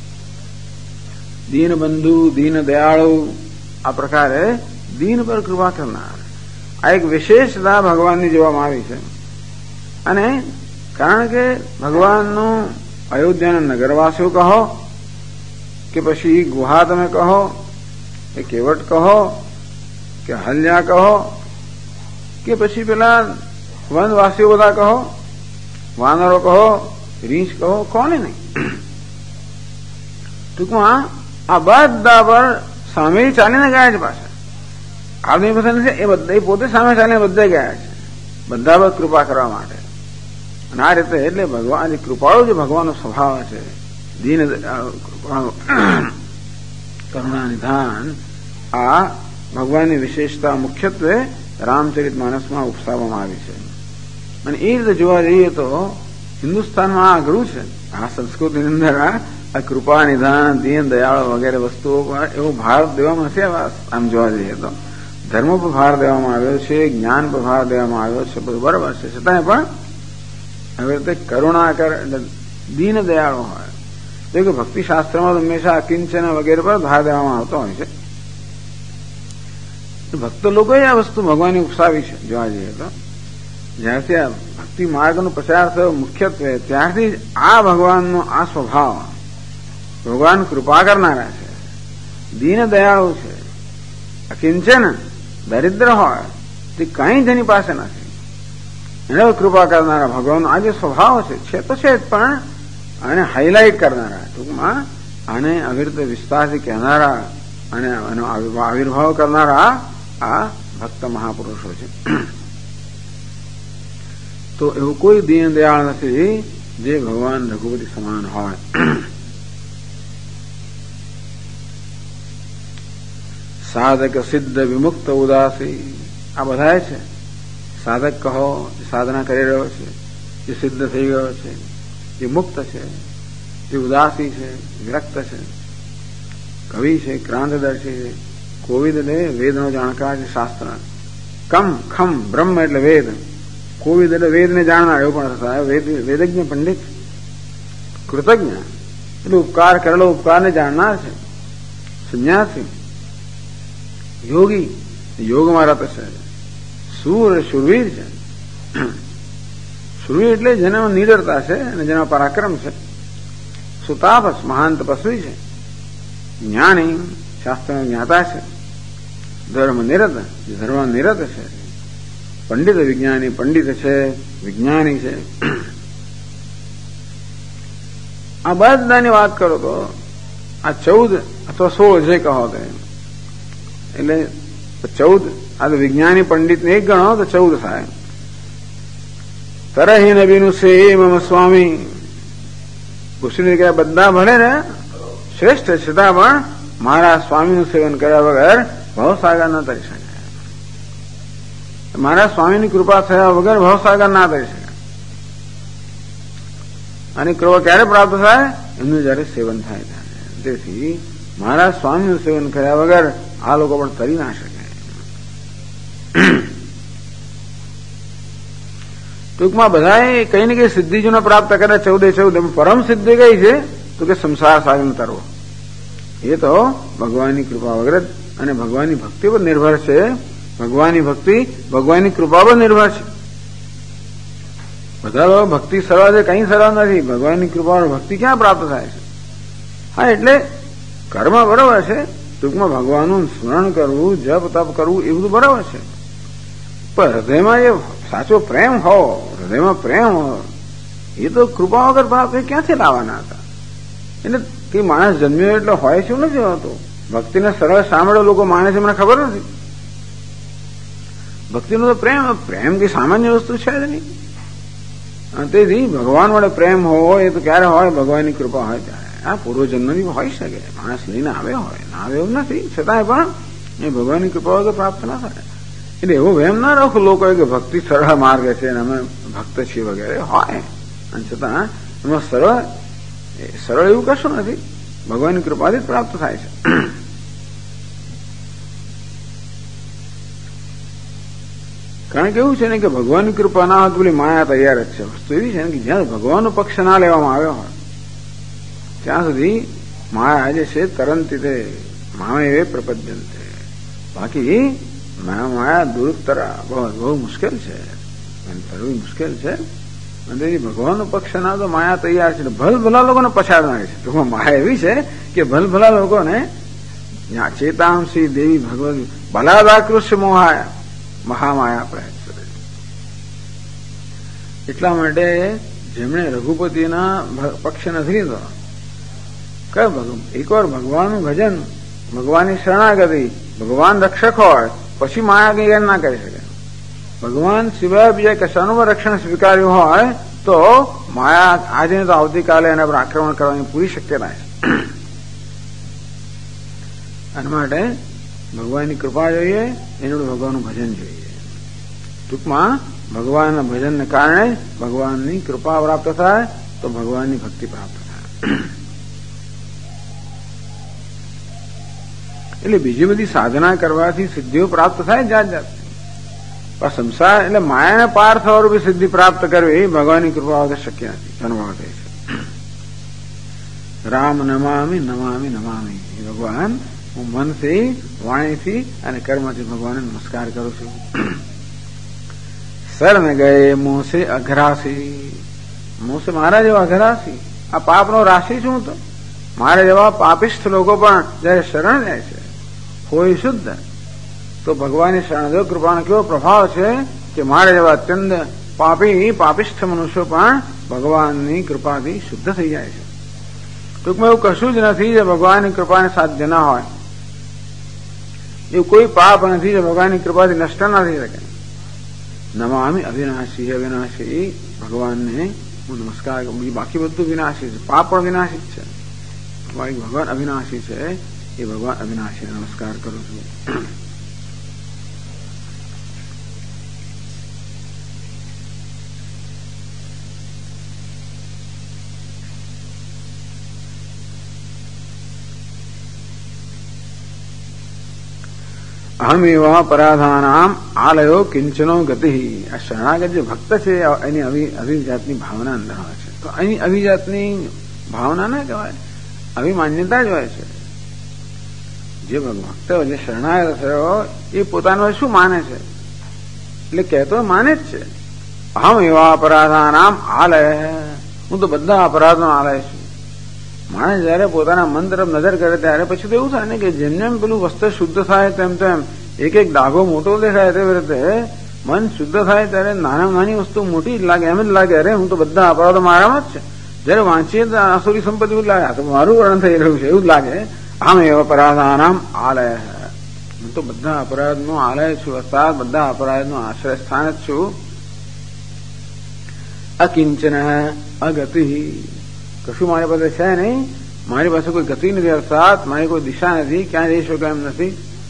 દીન બંધુ, દીન દયાળુ, આ પ્રકારે દીન પર કૃપા કરનાર આ એક વિશેષતા ભગવાનની જોવામાં આવી છે. અને કારણ કે ભગવાનનું અયોધ્યાના નગરવાસીઓ કહો કે પછી ગુહા તમે કહો કે કેવટ કહો કે હલ્યા કહો કે પછી પેલા વનવાસીઓ બધા કહો, વાનરો કહો, રીંછ કહો, કોને નહીં. ટૂંકમાં આ બધા પર સામે ચાલીને ગયા છે. પાછા આદમી પસંદ છે એ બધા પોતે સામે ચાલીને બધા ગયા છે, બધા પર કૃપા કરવા માટે. અને આ રીતે એટલે ભગવાન કૃપાળુ જે ભગવાનનો સ્વભાવ છે, દીન કરુણા નિધાન, આ ભગવાનની વિશેષતા મુખ્યત્વે રામચરિત માનસમાં ઉપસાવવામાં આવી છે. અને એ રીતે જોવા જઈએ તો હિન્દુસ્તાનમાં આ ઘણું છે. આ સંસ્કૃતિની અંદર આ કૃપા નિધાન, દીન દયાળો વગેરે વસ્તુઓ એવો ભાર દેવામાં નથી આમ જોવા જઈએ તો. ધર્મ પર ભાર દેવામાં આવ્યો છે, જ્ઞાન પર ભાર દેવામાં આવ્યો છે, બધું બરાબર છે. છતાંય પણ હવે તે કરુણાકર એટલે દીન દયાળુ હોય. જો કે ભક્તિશાસ્ત્રમાં હંમેશા અકિંચન વગેરે પર ભાર દેવામાં આવતો હોય છે. ભક્ત લોકોએ આ વસ્તુ ભગવાનને ઉપસાવી છે. જોવા જઈએ તો જ્યારથી આ ભક્તિ માર્ગનો પ્રચાર થયો મુખ્યત્વે ત્યારથી જ આ ભગવાનનો આ સ્વભાવ, ભગવાન કૃપા કરનારા છે, દીન દયાળુ છે, અકિંચન દરિદ્ર હોય તે કંઈ જ એની પાસે નથી, એને કૃપા કરનારા ભગવાનનો આ જે સ્વભાવ છે તો છે જ, પણ આને હાઇલાઇટ કરનારા, ટૂંકમાં આને અવિરત વિસ્તારથી કહેનારા અને એનો આવિર્ભાવ કરનારા આ ભક્ત મહાપુરુષો છે. તો એવું કોઈ દીન દયાળ નથી જે ભગવાન રઘુપતિ સમાન હોય. સાધક સિદ્ધ વિમુક્ત ઉદાસી આ બધા છે. સાધક કહો જે સાધના કરી રહ્યો છે, જે સિદ્ધ થઈ ગયો છે, જે મુક્ત છે, જે ઉદાસી છે, વિરક્ત છે, કવિ છે, ક્રાંતદર્શી છે, કોવિદ એટલે વેદનો જાણકાર છે, શાસ્ત્ર. કમ ખમ બ્રહ્મ એટલે વેદ, કોવિદ એટલે વેદને જાણનાર, એવું પણ થાય. વેદજ્ઞ પંડિત, કૃતજ્ઞ એટલે ઉપકાર કરેલો ઉપકારને જાણનાર છે, સંન્યાસી, યોગી યોગમાં રત છે, શૂર શુરવીર છે. શુરવીર એટલે જેનામાં નિડરતા છે અને જેના પરાક્રમ છે. સુતાપસ મહાન તપસ્વી છે, જ્ઞાની શાસ્ત્રનો જ્ઞાતા છે, ધર્મ નિરત જે ધર્મ નિરત છે, પંડિત વિજ્ઞાની પંડિત છે, વિજ્ઞાની છે. આ બધાની વાત કરો તો આ 14 અથવા 16 જે કહો તે એટલે 14 આ તો વિજ્ઞાની પંડિતને એક ગણો તો 14 થાય. તરહી નબીનું સે મમ સ્વામી કુશલી કે બધા ભલે ને શ્રેષ્ઠ છતાં પણ મારા સ્વામીનું સેવન કર્યા વગર ભવસાગર ન તરી શકે. મારા સ્વામીની કૃપા થયા વગર ભવસાગર ના તરી શકે. અને કૃપા ક્યારે પ્રાપ્ત થાય? એમનું જયારે સેવન થાય ત્યારે. તેથી મારા સ્વામીનું સેવન કર્યા વગર આ લોકો પણ તરી ના શકે. ટૂંકમાં બધા કઈ ને કઈ સિદ્ધિજોને પ્રાપ્ત કરે 14 પરમ સિદ્ધિ કઈ છે તો કે સંસાર સાગર તરવો. એ તો ભગવાનની કૃપા વગર અને ભગવાનની ભક્તિ પર નિર્ભર છે. ભગવાનની ભક્તિ ભગવાનની કૃપા પર નિર્ભર છે. બધા લોકો ભક્તિ સરળ છે, કઈ સરળ નથી. ભગવાનની કૃપા ભક્તિ ક્યાં પ્રાપ્ત થાય છે? હા, એટલે કર્મ બરાબર છે. ટૂંકમાં ભગવાનનું સ્મરણ કરવું, જપ તપ કરવું એ બધું બરાબર છે. પણ હૃદયમાં એ સાચો પ્રેમ હો, હૃદયમાં પ્રેમ હો, એ તો કૃપા વગર પ્રાપ્ત ક્યાંથી લાવવાના હતા? એટલે કે માણસ જન્મ્યો એટલે હોય શું નથી હોતું. ભક્તિને સરળ સાંભળે લોકો માને છે, મને ખબર નથી. ભક્તિનો તો પ્રેમ કઈ સામાન્ય વસ્તુ છે જ નહીં. તેથી ભગવાન વડે પ્રેમ હોય એ તો ક્યારે હોય? ભગવાનની કૃપા હોય ત્યારે. આ પૂર્વજન્મની હોઈ શકે, માણસ લઈને આવ્યો હોય, ના આવે એવું નથી. છતાંય પણ એ ભગવાનની કૃપા વગર પ્રાપ્ત ના થાય. એટલે એવો વહેમ ના રાખો લોકો કે ભક્તિ સરળ માર્ગ છે અને અમે ભક્ત છીએ વગેરે હોય, અને છતાં એમાં સરળ એવું કશું નથી. ભગવાનની કૃપાથી જ પ્રાપ્ત થાય છે. કારણ કે એવું છે ને કે ભગવાનની કૃપા ના હોય તો પેલી માયા તૈયાર જ છે. વસ્તુ એવી છે ને કે જ્યાં ભગવાનનો પક્ષ ના લેવામાં આવ્યો હોય ત્યાં સુધી માયા જે છે તરંતી તે મામે પ્રપદ્યંતે. બાકી માયા દૂર બહુ મુશ્કેલ છે, તરવી મુશ્કેલ છે. અને ભગવાનનો પક્ષ ના તો માયા તૈયાર છે. ભલભલા લોકોને પછાડનારી છે. ટૂંકમાં માયા એવી છે કે ભલભલા લોકોને ચેતાંશી દેવી ભગવત બલાદાકૃષ્ય મોહાયા મહામાયા પ્રયત્ન. એટલા માટે જેમણે રઘુપતિના પક્ષ નથી લીધો, એકવાર ભગવાનનું ભજન, ભગવાનની શરણાગતિ, ભગવાન રક્ષક હોય પછી માયા કઈ ના કરી શકે. ભગવાન સિવાય બીજા કશાનું રક્ષણ સ્વીકાર્યું હોય તો માયા આજે તો આવતીકાલે એના પર આક્રમણ કરવાની પૂરી શક્યતા છે. એના માટે ભગવાનની કૃપા જોઈએ, એનું ભગવાનનું ભજન જોઈએ. ટૂંકમાં ભગવાનના ભજનને કારણે ભગવાનની કૃપા પ્રાપ્ત થાય તો ભગવાનની ભક્તિ પ્રાપ્ત થાય. એટલે બીજી બધી સાધના કરવાથી સિદ્ધિઓ પ્રાપ્ત થાય જાત જાત. પણ સંસાર એટલે માયાને પાર થવા રૂપી સિદ્ધિ પ્રાપ્ત કરવી એ ભગવાનની કૃપા વગર શક્ય નથી. અનુભવ થાય છે. રામ નમામિ નમામિ નમામિ. ભગવાન હું મનથી, વાણીથી અને કર્મથી ભગવાનને નમસ્કાર કરું છું. શરણ ગયે મોસે અઘરાસી. મોસે મારા જેવા અઘરાસી, આ પાપનો રાશિ છું તો મારા જેવા પાપિષ્ઠ લોકો પણ જયારે શરણ જાય છે હોય શુદ્ધ, તો ભગવાનની શરણદેવ કૃપાનો કેવો પ્રભાવ છે કે મારા જેવા અત્યંત પાપિષ્ઠ મનુષ્યો પણ ભગવાનની કૃપાથી શુદ્ધ થઈ જાય છે. ટૂંકમાં એવું કશું જ નથી જે ભગવાનની કૃપાને સાધ્ય ના હોય. એવું કોઈ પાપ નથી જે ભગવાનની કૃપાથી નષ્ટ ના થઈ શકે. નમામિ અવિનાશી. અવિનાશી ભગવાનને હું નમસ્કાર કરું. બાકી બધું વિનાશી છે, પાપ પણ વિનાશી જ છે. ભગવાન અવિનાશી છે, એ ભગવાન અવિનાશીને નમસ્કાર કરું છું. અહમ એવા પરાધાનામ આલયો કિંચનો ગતિ. આ શરણાગત જે ભક્ત છે એની આવી જાતની ભાવના અંદર હોય છે. તો અહીં આવી જાતની ભાવના ના કહેવાય, આવી માન્યતા જ હોય છે. જે ભક્ત જે શરણાગત થયો એ પોતાનું શું માને છે, એટલે કહેતો માને જ છે. અહમ એવા અપરાધાનામ આલય. હું તો બધા અપરાધનો આલય છું. માણસ જયારે પોતાના મન તરફ નજર કરે ત્યારે પછી તો એવું થાય ને કે જેમ જેમ પેલું વસ્તુ શુદ્ધ થાય તેમ તેમ એક એક ડાઘો મોટો દેખાય. તેવી રીતે મન શુદ્ધ થાય ત્યારે નાની વસ્તુ મોટી જ લાગે. એમ જ લાગે અરે હું તો બધા અપરાધો મારામાં જ છે. જયારે વાંચીએ તો આસુરી સંપત્તિ એવું લાગે, આ તો મારું વર્ણન થઈ રહ્યું છે એવું જ લાગે. આમ એવા અપરાધાનામ આલય. હું તો બધા અપરાધનો આલય છું, અર્થાત બધા અપરાધનો આશ્રય સ્થાન જ છું. અકિંચન અગતિ. કશું મારી પાસે છે નહીં, મારી પાસે કોઈ ગતિ નથી, અર્થાત મારી કોઈ દિશા નથી, ક્યાં જઈ શકો એમ નથી.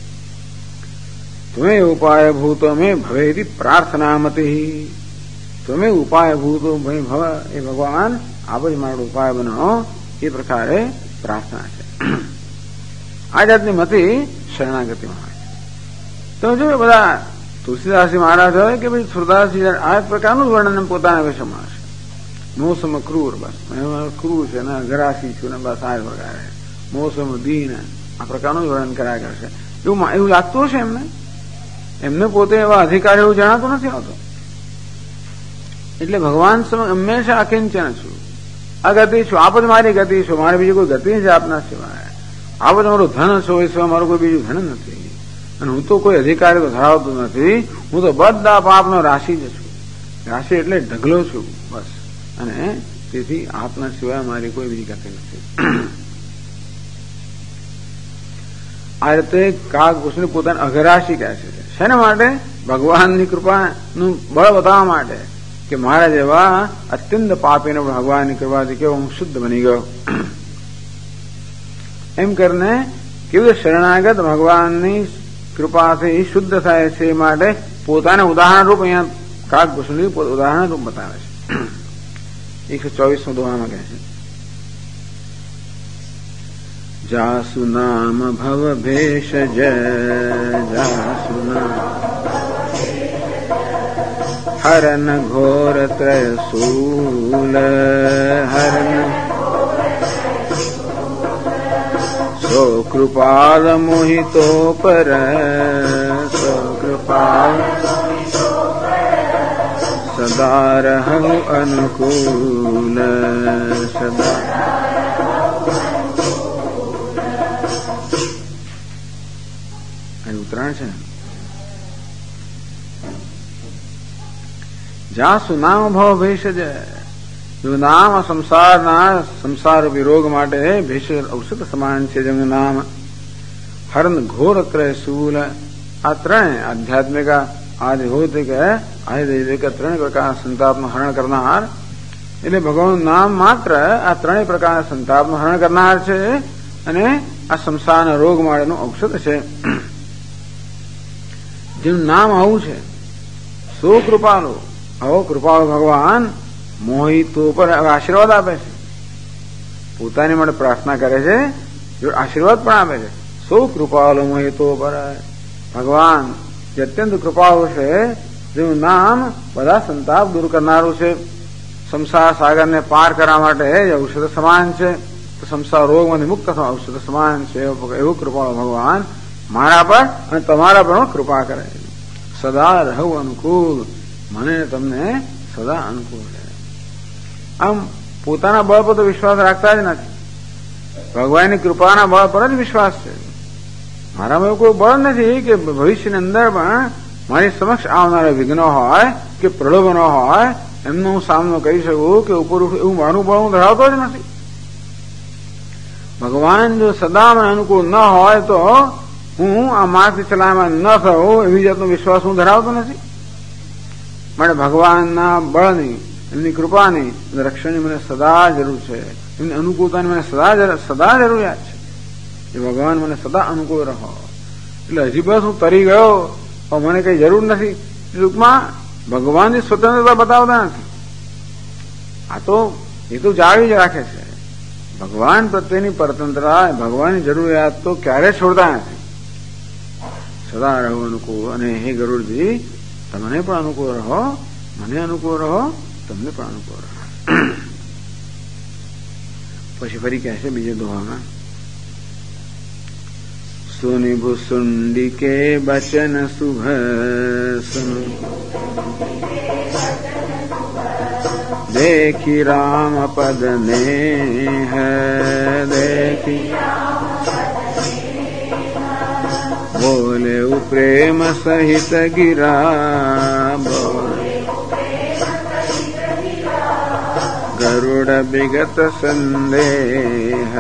તમે ઉપાય ભૂતો મેં ભવેતી પ્રાર્થનામતી. તમે ઉપાય ભૂતો ભવ, એ ભગવાન આપ જ મારો ઉપાય બનાવો, એ પ્રકારે પ્રાર્થના છે. આ જાતની મતી શરણાગતિમાં હોય. તમે જો બધા તુલસીદાસજી મહારાજ હોય કે ભાઈ સુરદાસજી, આ પ્રકારનું વર્ણન પોતાના વિષયમાં છે. મોસમ ક્રૂર, બસ ક્રૂર છે ને ઘરાસી છું ને બસ આ પ્રકારે મોસમ દીન, આ પ્રકારનું વર્ણન કર્યા કરશે. એવું લાગતું હશે એમને પોતે એવા અધિકાર એવું જણાતું નથી આવતું. એટલે ભગવાન હંમેશા અકિંચન છું, અગતિ છું. આપ જ મારી ગતિ છો, મારે બીજી કોઈ ગતિ છે આપના સિવાય. આપ જ મારું ધન છો, એ સિવાય મારું કોઈ બીજું ધન નથી. અને હું તો કોઈ અધિકારી તો ધરાવતો નથી. હું તો બધા પાપનો રાશિ જ છું. રાશિ એટલે ઢગલો છું બસ. અને તેથી આપના સિવાય મારી કોઈ બીજી ગતિ નથી. આ રીતે કાગભૂષણ પોતાને અઘરાશી કહે છે. શેના માટે? ભગવાનની કૃપાનું બળ બતાવવા માટે કે મારા જેવા અત્યંત પાપીને ભગવાનની કૃપાથી કેવો હું શુદ્ધ બની ગયો. એમ કરીને કેવું શરણાગત ભગવાનની કૃપાથી શુદ્ધ થાય છે. એ માટે પોતાને ઉદાહરણ રૂપ અહીંયા કાગભૂષણ ઉદાહરણ રૂપ બતાવે છે. 124 દોહામાં કહે છે, જાસુ નામ ભવ ભેષજ, જાસુ નામ હરન ઘોર ત્રયસૂલ, હરન સો કૃપાલ મોહિતો પર, સો કૃપાલ સદા રહુ અનુકૂલ, સદા. ઉત્તરાયણ છે. જ્યાં સુનામ ભાવ ભેષજ, જેનું નામ સંસાર વિરોગ માટે ભેષજ ઔષધ સમાન છે. જેનું નામ હરણ ઘોર ત્રયશૂલ. આ ત્રણે આધ્યાત્મિક, આધિભૌતિક, આધિદૈવિક ત્રણેય પ્રકારના સંતાપનું હરણ કરનાર. એટલે ભગવાનનું નામ માત્ર આ ત્રણેય પ્રકારના સંતાપનું હરણ કરનાર છે અને આ સંસારના રોગ માટેનું ઔષધ છે. જેનું નામ આવું છે, સો કૃપાળુ, આવો કૃપાળુ ભગવાન મોહિતો પર આશીર્વાદ આપે છે. પોતાની માટે પ્રાર્થના કરે છે, આશીર્વાદ પણ આપે છે. સૌ કૃપાલુ મોહિતો પરાય. ભગવાન જે અત્યંત કૃપાળુ છે, જેનું નામ બધા સંતાપ દૂર કરનારું છે, સંસાર સાગરને પાર કરવા માટે ઔષધ સમાન છે, તો સંસાર રોગમાંથી મુક્ત થવા ઔષધ સમાન છે. એવું કૃપાળુ ભગવાન મારા પર અને તમારા પર કૃપા કરે. સદા રહું અનુકૂળ, મને તમને સદા અનુકૂળ રહે. આમ પોતાના બળ પર તો વિશ્વાસ રાખતા જ નથી, ભગવાનની કૃપાના બળ પર જ વિશ્વાસ છે. મારામાં એવું કોઈ બળ નથી કે ભવિષ્યની અંદર પણ મારી સમક્ષ આવનારા વિઘ્નો હોય કે પ્રલોભનો હોય એમનો હું સામનો કરી શકું કે ઉપર એવું મારું બળ હું ધરાવતો જ નથી. ભગવાન જો સદા મને અનુકૂળ ન હોય તો હું આ માર્ગથી ચલાવવામાં ન થવું એવી જાતનો વિશ્વાસ હું ધરાવતો નથી. માટે ભગવાનના બળની, એમની કૃપાની, રક્ષણની મને સદા જરૂર છે. એમની અનુકૂળતાની મને સદા જરૂરિયાત છે. એ ભગવાન મને સદા અનુકૂળ રહો. એટલે હજી બસ હું તરી ગયો, મને કઈ જરૂર નથી. ટૂંકમાં ભગવાનની સ્વતંત્રતા બતાવતા નથી. આ તો એ તો જાળવી જ રાખે છે. ભગવાન પ્રત્યેની પરતંત્રતા, ભગવાનની જરૂરિયાત તો ક્યારે છોડતા નથી. સદા રહો અનુકૂળ. અને હે ગરુડજી, તમને પણ અનુકૂળ રહો, મને અનુકૂળ રહો, તમને પણ અનુકૂળ રહો. પછી ફરી કહેશે બીજે દોહામાં, સુનિભુ સુંડી કે બચન શુભ સુન देखी राम पद ने है देखी बोले प्रेम सहित गिरा गरुड़ विगत संदेह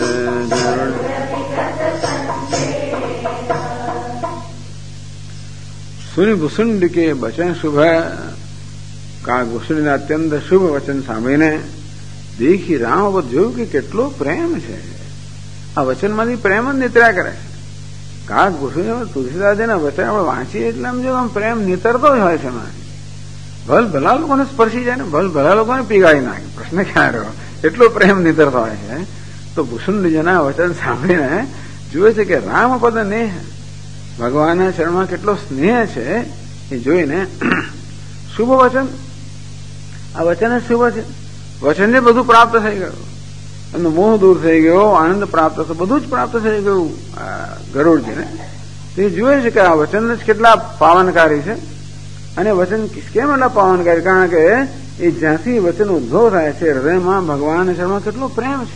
सुनि भुसुंड के वचन शुभ કાગભૂષણના અત્યંત શુભ વચન સાંભળીને દેખી રામ પર જોયું કે કેટલો પ્રેમ છે. આ વચનમાંથી પ્રેમ જ નીતર્યા કરે છે. કાગભૂષણ તુલસીદાસજીના વચન આપણે વાંચીએ એટલે આમ જો આમ પ્રેમ નીતરતો જ હોય છે. ભલ ભલા લોકોને સ્પર્શી જાય ને ભલ ભલા લોકોને પીગાળી નાખે, પ્રશ્ન ક્યાં રહ્યો, એટલો પ્રેમ નીતરતો હોય છે. તો ભૂષણજીના વચન સાંભળીને જુએ છે કે રામ પદ નેહ, ભગવાનના ચરણમાં કેટલો સ્નેહ છે એ જોઈને શુભ વચન, આ વચન જ શુભ છે. વચનને બધું પ્રાપ્ત થઈ ગયું, એમનો મોહ દૂર થઈ ગયો, આનંદ પ્રાપ્ત થયો, બધું જ પ્રાપ્ત થઈ ગયું ગરુડજીને. તે જુએ છે કે આ વચન જ કેટલા પાવનકારી છે. અને વચન કેમ એટલા પાવનકારી? કારણ કે એ જ્યાંથી વચન ઉદ્ભવ થાય છે હૃદયમાં ભગવાન શર્મા કેટલો પ્રેમ છે.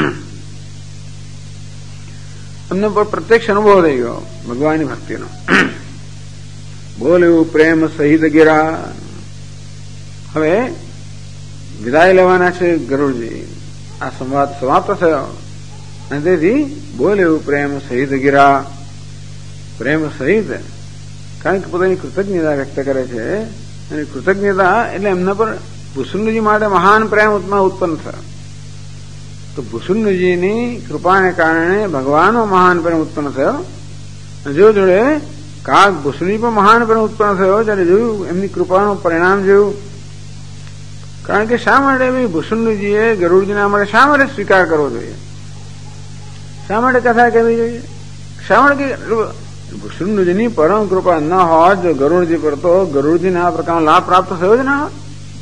એમને પર પ્રત્યક્ષ અનુભવ થઈ ગયો ભગવાનની ભક્તિનો. બોલ એવું પ્રેમ સહિત ગિરા. હવે વિદાય લેવાના છે ગરુડજી. આ સંવાદ સમાપ્ત થયો અને તેથી બોલ એવું પ્રેમ સહિત ગિરા. પ્રેમ સહિત કારણ કે પોતાની કૃતજ્ઞતા વ્યક્ત કરે છે. અને કૃતજ્ઞતા એટલે એમના પર ભૂષુંડજી માટે મહાન પ્રેમ ઉત્પન્ન થયો. તો ભૂષુંડજીની કૃપાને કારણે ભગવાનનો મહાન પ્રેમ ઉત્પન્ન થયો. જો જોડે કાગ ભૂષુંડી પણ મહાન પ્રેમ ઉત્પન્ન થયો. ત્યારે જોયું એમની કૃપાનું પરિણામ જોયું. કારણ કે શા માટે ભૂષુંડજીએ ગરુડજીના માટે શા માટે સ્વીકાર કરવો જોઈએ? શા માટે કથા કહેવી જોઈએ? શા માટે ભૂષુંડજીની પરમ કૃપા ન હોત જો ગરુડજી પર, તો ગરુડજીને આ પ્રકારનો લાભ પ્રાપ્ત થયો જ ના હોત.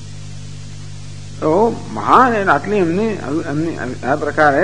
તો મહાન આટલી એમની આ પ્રકારે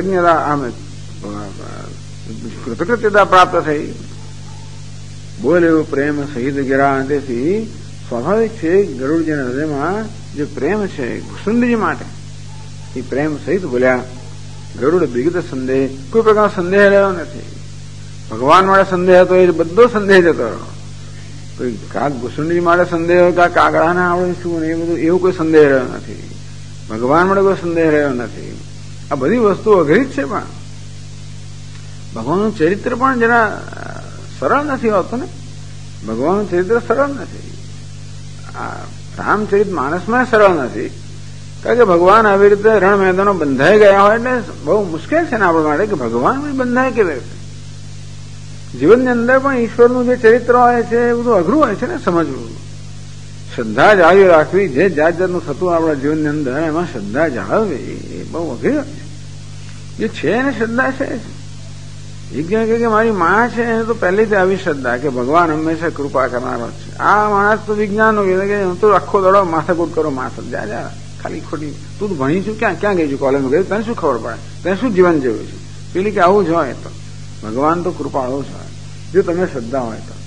કૃતજ્ઞતા પ્રાપ્ત થઈ. બોલે એવું પ્રેમ સહિત ગિરા. તેથી સ્વાભાવિક છે ગરુડજીના હૃદયમાં જે પ્રેમ છે ભૂષુંડજી માટે એ પ્રેમ સહિત બોલ્યા. ગરુડ વિગત સંદેહ, કોઈ પ્રકારનો સંદેહ રહ્યો નથી. ભગવાન માટે સંદેહ હતો એ બધો સંદેહ જતો રહ્યો. કોઈ કાગ ભૂષુંડજી માટે સંદેહ હોય કે આ કાગડાને આવડે શું ને એ બધું એવું કોઈ સંદેહ રહ્યો નથી. ભગવાન માટે કોઈ સંદેહ રહ્યો નથી. આ બધી વસ્તુ અઘરી જ છે. પણ ભગવાનનું ચરિત્ર પણ જરા સરળ નથી હોતું ને. ભગવાનનું ચરિત્ર સરળ નથી. આ રામચરિત માનસમાં સરળ નથી. કારણ કે ભગવાન આવી રીતે રણ મેદાનો બંધાઈ ગયા હોય એટલે બહુ મુશ્કેલ છે ને આપણા માટે કે ભગવાન બંધાય કેવી રીતે. જીવનની અંદર પણ ઈશ્વરનું જે ચરિત્ર હોય છે એ બધું અઘરું હોય છે ને સમજવું. શ્રદ્ધા જાળવી રાખવી, જે જાત જાતનું થતું આપણા જીવનની અંદર એમાં શ્રદ્ધા જાળવવી એ બહુ અઘરી હોય છે. જે છે એને શ્રદ્ધા છે. વિજ્ઞાન કહે કે મારી માં છે એને તો પહેલેથી આવી શ્રદ્ધા કે ભગવાન હંમેશા કૃપા કરનારો છે. આ માણસ તો વિજ્ઞાન કે હું તો આખો દડો માથાકૂટ કરો જા ખાલી ખોટી તું ભણી છું ક્યાં ક્યાં ગઈ છું કોલેજમાં ગઈ તને શું ખબર પડે તને શું જીવન જેવું છે. પેલી કે આવું જ હોય તો ભગવાન તો કૃપાળુ જ હોય જો તમે શ્રદ્ધા હોય તો.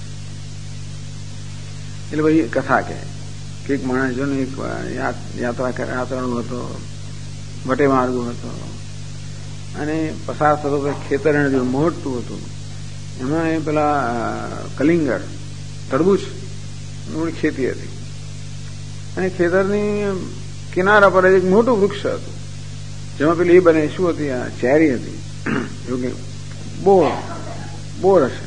એટલે ભાઈ કથા કે એક માણસ જો ને એક યાત્રાળુ હતો, વટે માર્ગ હતો અને પસાર થતો ખેતર એને જો મોટું હતું એમાં એ પેલા કલિંગર તરબૂચ ખેતી હતી અને ખેતરની કિનારા પર એક મોટું વૃક્ષ હતું જેમાં પેલી એ બને શું હતી આ ચેરી હતી એવું કે બોર હશે.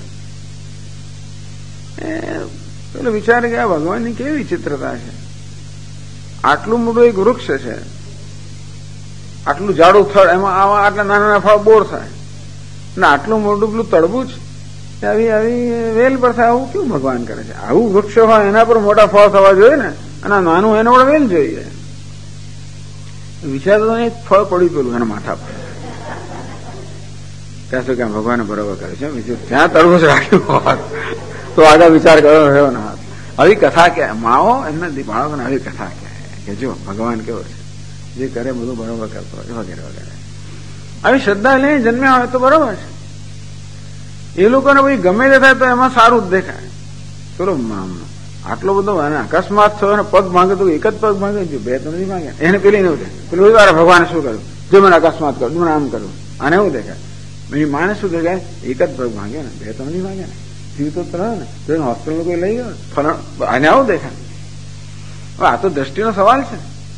પેલો વિચારે કે આ ભગવાનની કેવી વિચિત્રતા છે, આટલું મોટું એક વૃક્ષ છે, આટલું જાડું થડ, એમાં આવા આટલા નાના નાના ફળ બોર થાય ને આટલું મોટું પેલું તરબૂચ આવી આવી વેલ પર થાય. આવું કેવું ભગવાન કરે છે? આવું વૃક્ષ હોય એના પર મોટા ફળ થવા જોઈએ ને, અને નાનું એના વડે વેલ જોઈએ. વિચાર તો એક ફળ પડ્યું પેલું એના માથા પર. ત્યાં સુધી ક્યાં ભગવાને બરોબર કરે છે, ત્યાં તરબૂચ રાખ્યું હોત તો આગળ વિચાર કર્યો રહ્યો ના હોત. આવી કથા કે માઓ એમને બાળકોને આવી કથા કે જો ભગવાન કેવો છે, જે કરે બધું બરોબર કરતો હોય વગેરે વગેરે. આવી શ્રદ્ધા લઈને જન્મ્યા હોય તો બરોબર છે. એ લોકોને ભાઈ ગમે તે થાય તો એમાં સારું જ દેખાય. ચલો આટલો બધો અકસ્માત થયો અને પગ ભાંગે તો એક જ પગ ભાંગે, બે તો નથી ભાંગ્યા. એને પેલી નહીં દેખાય, પેલું ભગવાને શું કર્યું, જો મને અકસ્માત કર્યું, મને આમ કર્યું, આને એવું દેખાય. એની માને શું દેખાય, એક જ પગ ભાંગે ને, બે તો નથી ભાંગે ને, જીવ તો રહે ને, તો એને હોસ્પિટલ કોઈ લઈ ગયો ફલાણ, આને આવું દેખાય. હવે આ તો દ્રષ્ટિનો સવાલ છે.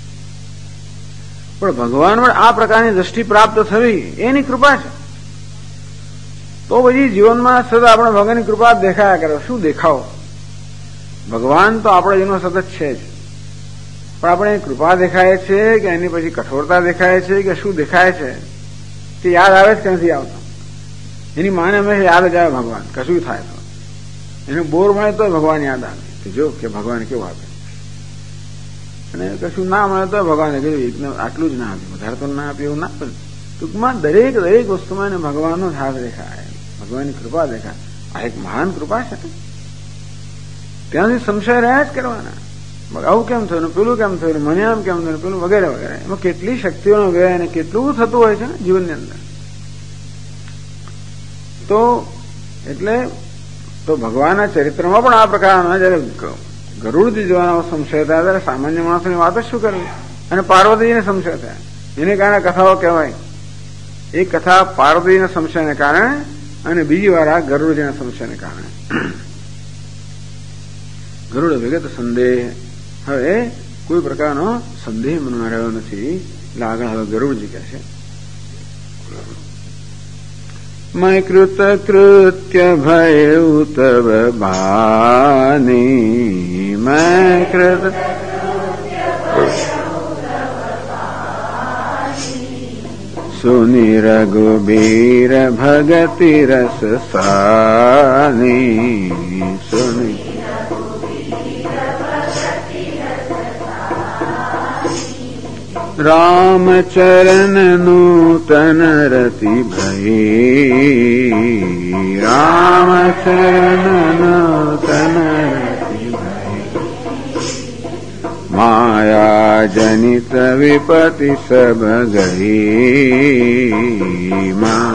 પણ ભગવાન વડે આ પ્રકારની દ્રષ્ટિ પ્રાપ્ત થવી એની કૃપા છે. તો પછી જીવનમાં સદા આપણે ભગવાનની કૃપા દેખાયા કરે. શું દેખાવો? ભગવાન તો આપણા જીવનમાં સતત છે જ, પણ આપણે કૃપા દેખાય છે કે એની પછી કઠોરતા દેખાય છે કે શું દેખાય છે કે યાદ આવે જ કે નથી આવતો. એની માને હંમેશા યાદ જ આવે ભગવાન, કશું થાય તો એને બોર મળે તો ભગવાન યાદ આવે કે જો કે ભગવાન કેવું આપે, અને કશું ના મળે તો ભગવાને કહ્યું આટલું જ ના આપ્યું, વધારે તો ના આપ્યું એવું ના પણ ટૂંકમાં દરેક વસ્તુમાં એને ભગવાનનો જ હાથ દેખાય, ભગવાનની કૃપા દેખાય. આ એક મહાન કૃપા છે. ત્યાંથી સંશય રહ્યા જ કરવાના, આવું કેમ થયું, પેલું કેમ થયું, મને આમ કેમ થયું, પેલું વગેરે વગેરે. એમાં કેટલી શક્તિઓનો વ્યય અને કેટલું થતું હોય છે ને જીવનની અંદર. તો એટલે તો ભગવાનના ચરિત્રમાં પણ આ પ્રકારના જયારે ગરુડજી જોવાનો સંશય થયા ત્યારે સામાન્ય માણસોની વાત જ શું કરવી, અને પાર્વતીજીને સંશય થયા એને કારણે કથાઓ કહેવાય. એક કથા પાર્વતીજીના સંશયને કારણે અને બીજી વાર આ ગરુડજીના સંશયને કારણે. ગરુડ વિગત સંદેહ, હવે કોઈ પ્રકારનો સંદેહ મનમાં રહ્યો નથી. એટલે આગળ હવે ગરુડજી કહે છે, મય કૃત કૃત્ય ભયઉ તવ ભાની, મય કૃત સુનિ રઘુબીર ભગતિ રસ સાની, સુનિ રામચરણ નૂતન રતિ ભઈ, રામચરણ નૂતન રતિ ભઈ, માયા જનિત વિપતિ સબ ગઈ,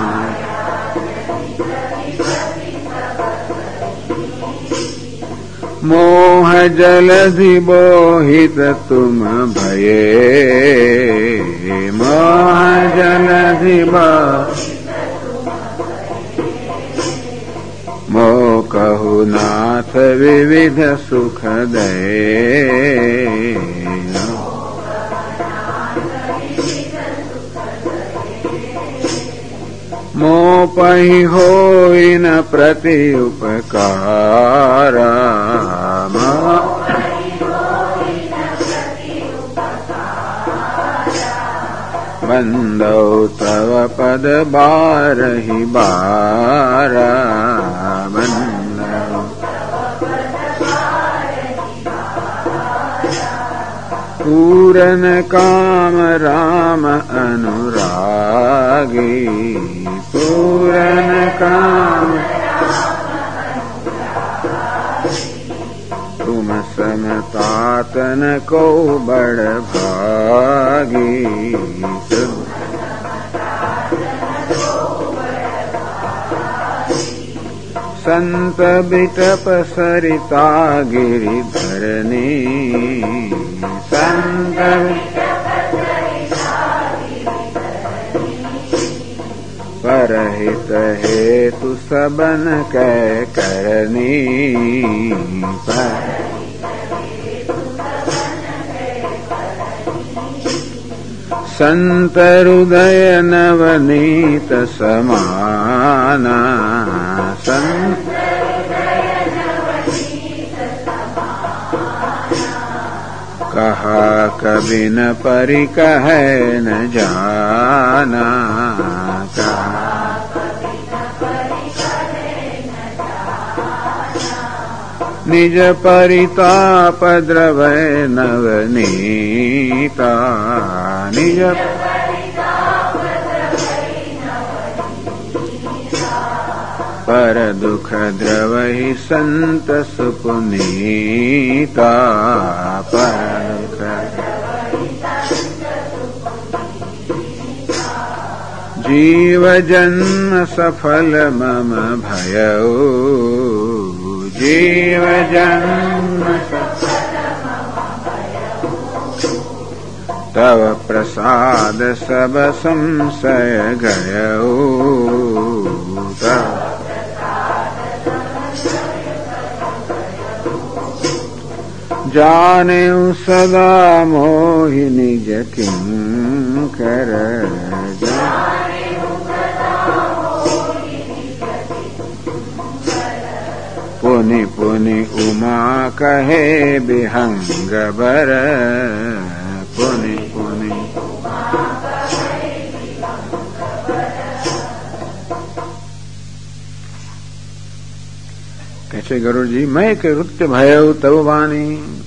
મોહ જલધિ બોહિત તુમ ભયે, મોહ જલધિ મો કહુ નાથ વિવિધ સુખ દે, મો પહી હોય ન પ્રતિ ઉપકારા, બંદૌ તવ પદ બારહિ બારા, બંદૌ પૂરન કામ રામ અનુરાગી, પૂરન કામ मन को बड़ भागी संत बिटप सरिता गिरिधरनी संत परहित हेतु सबन कै करनी संत हृदय नवनीत समाना संत कहा कभी न परि कहे न जाना निज परिताप द्रवय नवनीता निज पर दुख द्रवहि संत सुपुनीता पर दुख जीव जन्म सफल मम भयऊ जीव जन्म तव प्रसाद सब संशय गयो जानेउ सदा मोहि निज किंकर पुनि पुनि उमा कहे बिहंग बर पुनि पुनि कैसे गरुड़ जी मैं कृत्य भयउ तब वाणी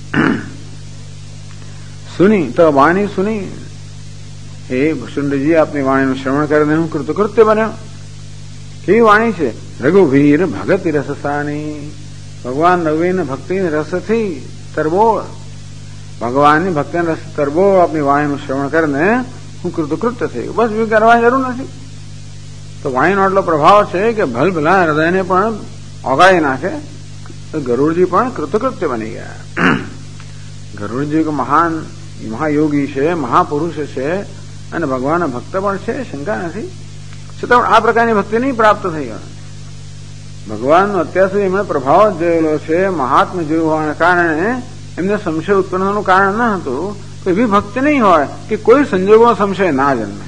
सुनी तो वाणी सुनी हे ભુસુંડ जी આપની વાણીનું શ્રવણ કરીને હું કૃતકૃત્ય બન્યો કેવી વાણી છે રઘુવીર ભગતિ રસસાની ભગવાન રઘુવીર ભક્તિ રસથી તરબોળ ભગવાનની ભક્તિના રસ તરબોળ આપની વાણીનું શ્રવણ કરીને હું કૃતકૃત્ય થઈ ગયો બસ બીજું કરવાની જરૂર નથી તો વાણીનો આટલો પ્રભાવ છે કે ભલભલા હૃદયને પણ ઓગાળી નાખે તો ગરુડજી પણ કૃતકૃત્ય બની ગયા ગરુડજી મહાન મહાયોગી છે મહાપુરુષ છે અને ભગવાનના ભક્ત પણ છે શંકા નથી છતાં આ પ્રકારની ભક્તિ નહીં પ્રાપ્ત થઈ ગયો ભગવાનનો અત્યાર સુધી એમણે પ્રભાવ જ જોયેલો છે મહાત્મા જોયું હોવાના કારણે એમને સંશય ઉત્પન્ન થવાનું કારણ ન હતું તો એવી ભક્તિ નહીં હોય કે કોઈ સંજોગોમાં સંશય ના જન્મે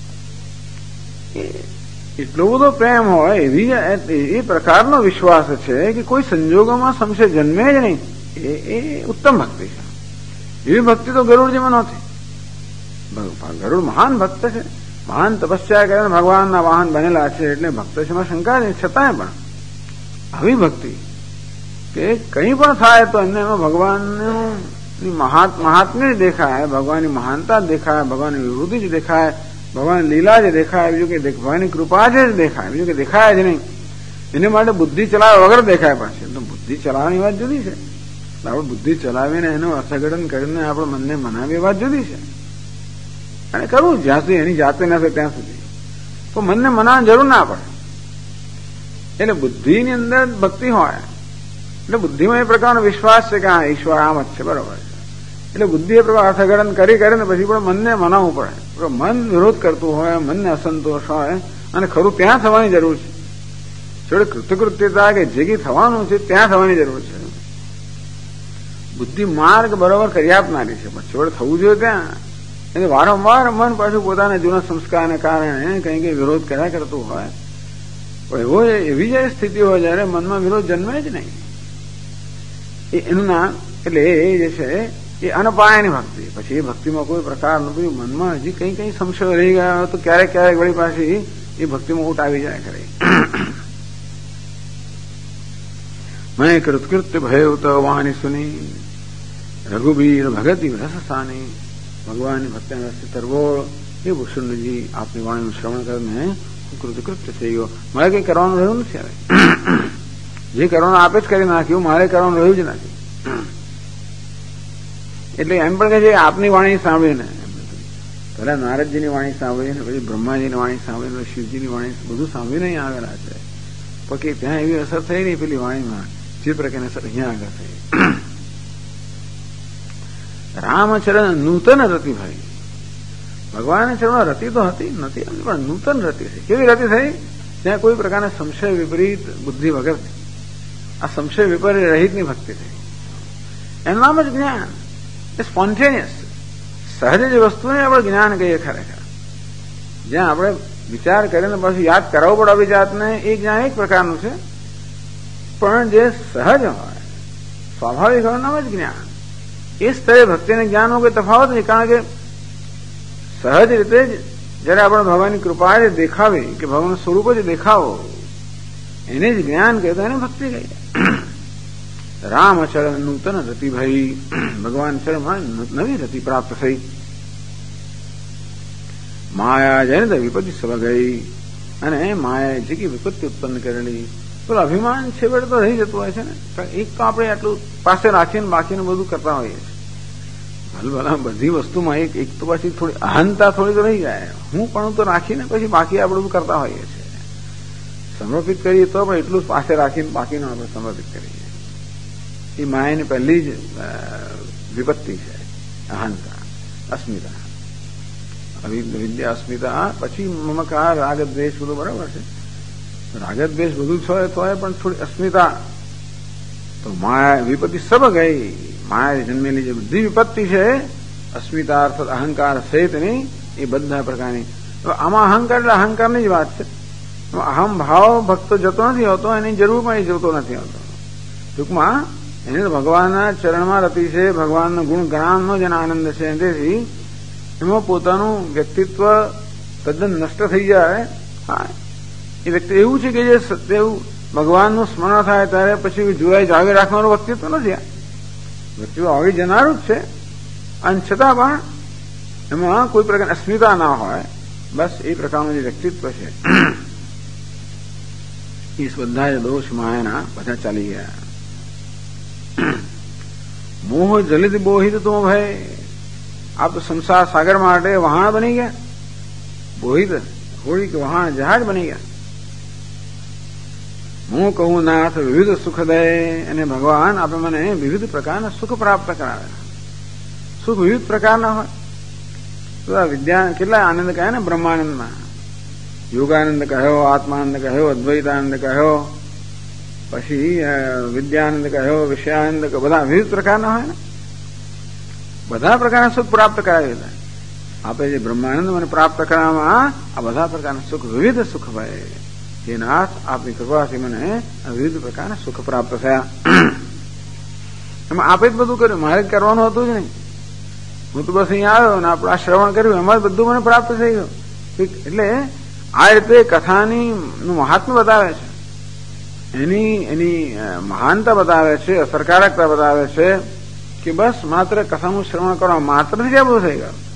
એટલો બધો પ્રેમ હોય એવી એ પ્રકારનો વિશ્વાસ છે કે કોઈ સંજોગોમાં સંશય જન્મે જ નહીં એ ઉત્તમ ભક્તિ છે એવી ભક્તિ તો ગરુડજીમાં નહોતી ગરુડ મહાન ભક્ત છે મહાન તપસ્યા કરીને ભગવાનના વાહન બનેલા છે એટલે ભક્ત છે એમાં શંકા નહીં છતાંય પણ આવી ભક્તિ કે કંઈ પણ થાય તો એમને એમાં ભગવાનની મહાત્મ્ય જ દેખાય ભગવાનની મહાનતા જ દેખાય ભગવાનની વિભૂતિ જ દેખાય ભગવાન લીલા જ દેખાય બીજું કે ભગવાનની કૃપા જ દેખાય બીજું કે દેખાય જ નહીં એને માટે બુદ્ધિ ચલાવ્યા વગર દેખાય પાછી તો બુદ્ધિ ચલાવવાની વાત જુદી છે આપણે બુદ્ધિ ચલાવીને એનું અર્થઘટન કરીને આપણે મનને મનાવીએ વાત જુદી છે અને કરવું જ્યાં સુધી એની જાતે ના થાય ત્યાં સુધી તો મનને મનાવવાની જરૂર ના પડે એટલે બુદ્ધિની અંદર ભક્તિ હોય એટલે બુદ્ધિમાં એ પ્રકારનો વિશ્વાસ છે કે હા ઈશ્વર આમ જ છે બરોબર છે એટલે બુદ્ધિ એ પ્રકાર અર્થઘટન કરીને પછી પણ મનને મનાવવું પડે મન વિરોધ કરતું હોય મનને અસંતોષ હોય અને ખરું ત્યાં થવાની જરૂર છે જોડે કૃતકૃત્યતા કે જે કંઈ થવાનું છે ત્યાં થવાની જરૂર છે બુદ્ધિ માર્ગ બરોબર કરી આપનારી છે પણ જોડે થવું જોઈએ ત્યાં એટલે વારંવાર મન પાછું પોતાના જૂના સંસ્કારને કારણે કંઈ કંઈ વિરોધ કર્યા કરતું હોય એવો એવી જયારે સ્થિતિ હોય જયારે મનમાં વિરોધ જન્મે જ નહીં એનું નામ એટલે એ જે છે એ અનપાયાની ભક્તિ પછી એ ભક્તિમાં કોઈ પ્રકારનું મનમાં હજી કંઈ કંઈ સંશય રહી ગયા હોય તો ક્યારેક ક્યારેક વળી પાછી એ ભક્તિમાં ઊટ આવી જાય ખરી મેં કૃતકૃત્ય ભય તો વાણી સુની રઘુબીર ભગતિ રસસાની ભગવાનની ભક્તિના રસ્તે તરબોળ એ ભૂષણજી આપની વાણીનું શ્રવણ કરીને હું કૃતકૃત્ય થઈ ગયો મારે કંઈ કરવાનું રહ્યું નથી હવે જે કરવાનું આપે જ કરી નાખ્યું મારે કરવાનું રહ્યું જ નથી એટલે એમ પણ કહે છે આપની વાણી સાંભળીને, પેલા નારદજીની વાણી સાંભળીને, પછી બ્રહ્માજીની વાણી સાંભળીને, શિવજીની વાણી બધું સાંભળીને અહીંયા આવેલા છે. પછી ત્યાં એવી અસર થઈ નહીં પેલી વાણીમાં જે પ્રકારની અસર અહીંયા આગળ થઈ. રામચરણ નૂતન રતિ ભાઈ, ભગવાન ચરણ રતિ તો હતી નથી પણ નૂતન રતિ થઈ. કેવી રતિ થઈ? ત્યાં કોઈ પ્રકારના સંશય વિપરીત બુદ્ધિ વગર આ સંશય વિપરીત રહિતની ભક્તિ થઈ. એનું નામ જ જ્ઞાન. એ સ્પોન્ટેનિયસ સહજ જે વસ્તુને આપણે જ્ઞાન કહીએ. ખરેખર જ્યાં આપણે વિચાર કરીને પાછું યાદ કરાવવું પડે આપણી જાતને, એ જ્ઞાન એક પ્રકારનું છે. પણ જે સહજ હોય, સ્વાભાવિક હોય, નામ જ જ્ઞાન. એ સ્તરે ભક્તિને જ્ઞાનનો કોઈ તફાવત નહીં. કારણ કે સહજ રીતે જયારે આપણે ભગવાનની કૃપા જે દેખાવી કે ભગવાનનું સ્વરૂપ જ દેખાવો, એને જ જ્ઞાન કહેતો, એને ભક્તિ કહી. રામચરણ નૂતન રતિ ભાઈ, ભગવાન ચરણમાં નવી રતિ પ્રાપ્ત થઈ. માયા જઈને વિપત્તિ સભા ગઈ, અને માયાએ જે વિપત્તિ ઉત્પન્ન કરેલી. પેલું અભિમાન છેવટે તો રહી જતું હોય છે ને. એક તો આપણે આટલું પાસે રાખીને બાકીનું બધું કરતા હોઈએ છીએ. ભલભલા બધી વસ્તુમાં એક તો પછી થોડી અહંતા થોડી તો રહી જાય. હું પણ તો રાખીને પછી બાકી આપણે બધું કરતા હોઈએ છીએ. સમર્પિત કરીએ તો પણ એટલું પાસે રાખીને બાકીનું આપણે સમર્પિત કરીએ. એ માયાની પહેલી જ વિપત્તિ છે, અહંતા, અસ્મિતા. વિદ્યા, અસ્મિતા, પછી મમકાર, રાગ, દ્વેષ બધું બરાબર છે. રાગ દ્વેષ બધું છે પણ થોડી અસ્મિતા. તો માયા વિપત્તિ સબ ગઈ. માયા જન્મેલી જે બધી વિપત્તિ છે, અસ્મિતા અર્થાત અહંકાર સહિતની, એ બધા પ્રકારની. આમાં અહંકાર એટલે અહંકારની જ વાત છે. અહમ ભાવ ભક્તો જતો નથી હોતો, એની જરૂર પણ એ જતો નથી હોતો. ટૂંકમાં એને તો ભગવાનના ચરણમાં રતિ છે, ભગવાનનો ગુણ ગણાનો જેને આનંદ છે. તેથી એમાં પોતાનું વ્યક્તિત્વ તદ્દન નષ્ટ થઈ જાય. હા, એ વ્યક્તિ એવું છે કે જે સત્ય ભગવાનનું સ્મરણ થાય ત્યારે પછી જોવાય જાગે રાખવાનું વ્યક્તિત્વ નથી. આ વ્યક્તિત્વ આવી જનારું જ છે, અને છતાં પણ એમાં કોઈ પ્રકારની અસ્મિતા ના હોય. બસ એ પ્રકારનું જે વ્યક્તિત્વ છે, એ બધા દોષ માયાના બધા ચાલી ગયા. મોહ જલિત બોહિત તો ભાઈ, આપ તો સંસાર સાગર માટે વહાણ બની ગયા. બોહિત હોળી કે વહાણ જહાજ બની ગયા. હું કહું નાથ વિવિધ સુખ દે, અને ભગવાન આપે મને વિવિધ પ્રકારના સુખ પ્રાપ્ત કરાવે. સુખ વિવિધ પ્રકારના હોય તો આ વિદ્યા કેટલા આનંદ કહે ને બ્રહ્માનંદમાં. યોગાનંદ કહ્યો, આત્માનંદ કહ્યો, અદ્વૈતાનંદ કહ્યો, પછી વિદ્યાનંદ કહ્યો, વિષયાનંદ, બધા વિવિધ પ્રકારના હોય ને. બધા પ્રકારના સુખ પ્રાપ્ત કરાવી દે. આપે જે બ્રહ્માનંદ મને પ્રાપ્ત કરવામાં આ બધા પ્રકારના સુખ, વિવિધ સુખ ભાઈ. એ નાથ આપની કૃપાથી મને વિવિધ પ્રકારના સુખ પ્રાપ્ત થયા. એમાં આપે જ બધું કર્યું, મારે જ કરવાનું હતું જ નહીં. હું તો બસ અહીંયા આવ્યો ને આપણે આ શ્રવણ કર્યું, એમાં બધું મને પ્રાપ્ત થઈ ગયું. એટલે આ રીતે કથાની મહાત્મ્ય બતાવે છે, એની મહાનતા બતાવે છે, અસરકારકતા બતાવે છે કે બસ માત્ર કથાનું શ્રવણ કરવા માત્રથી જ બધું થઈ ગયું.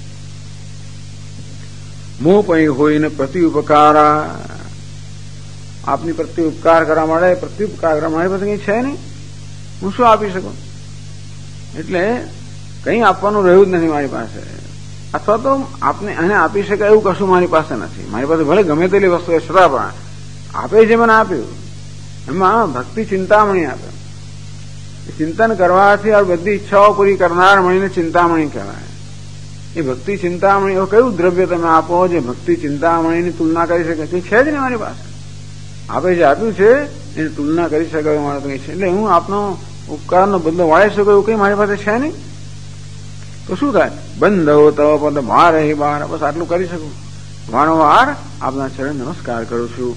મોહ પૈ હોઈને પ્રતિ ઉપકારા, આપની પ્રત્યે ઉપકાર કરવા માટે, પ્રત્યુપકાર કરવા મારી પાસે કઈ છે નહીં. હું શું આપી શકું? એટલે કંઈ આપવાનું રહ્યું જ નથી મારી પાસે. અથવા તો આપને એને આપી શકાય એવું કશું મારી પાસે નથી. મારી પાસે ભલે ગમે તેટલી વસ્તુ છતાં પણ આપે જે મને આપ્યું એમાં ભક્તિ ચિંતામણી આપે. ચિંતન કરવાથી આ બધી ઈચ્છાઓ પૂરી કરનાર મણીને ચિંતામણી કહેવાય. એ ભક્તિ ચિંતામણી એવું કયું દ્રવ્ય તમે આપો જે ભક્તિ ચિંતામણીની તુલના કરી શકે? કંઈ છે જ નહીં મારી પાસે. આપે જે આપ્યું છે એની તુલના કરી શકાય મારે કંઈ છે. એટલે હું આપનો ઉપકારનો બદલો વાળી શકું એવું કંઈ મારી પાસે છે નહીં. તો શું થાય? બંધો તવ પદ ભાર હી બાર, બસ આટલું કરી શકું. વારંવાર આપના ચરણ નમસ્કાર કરું છું.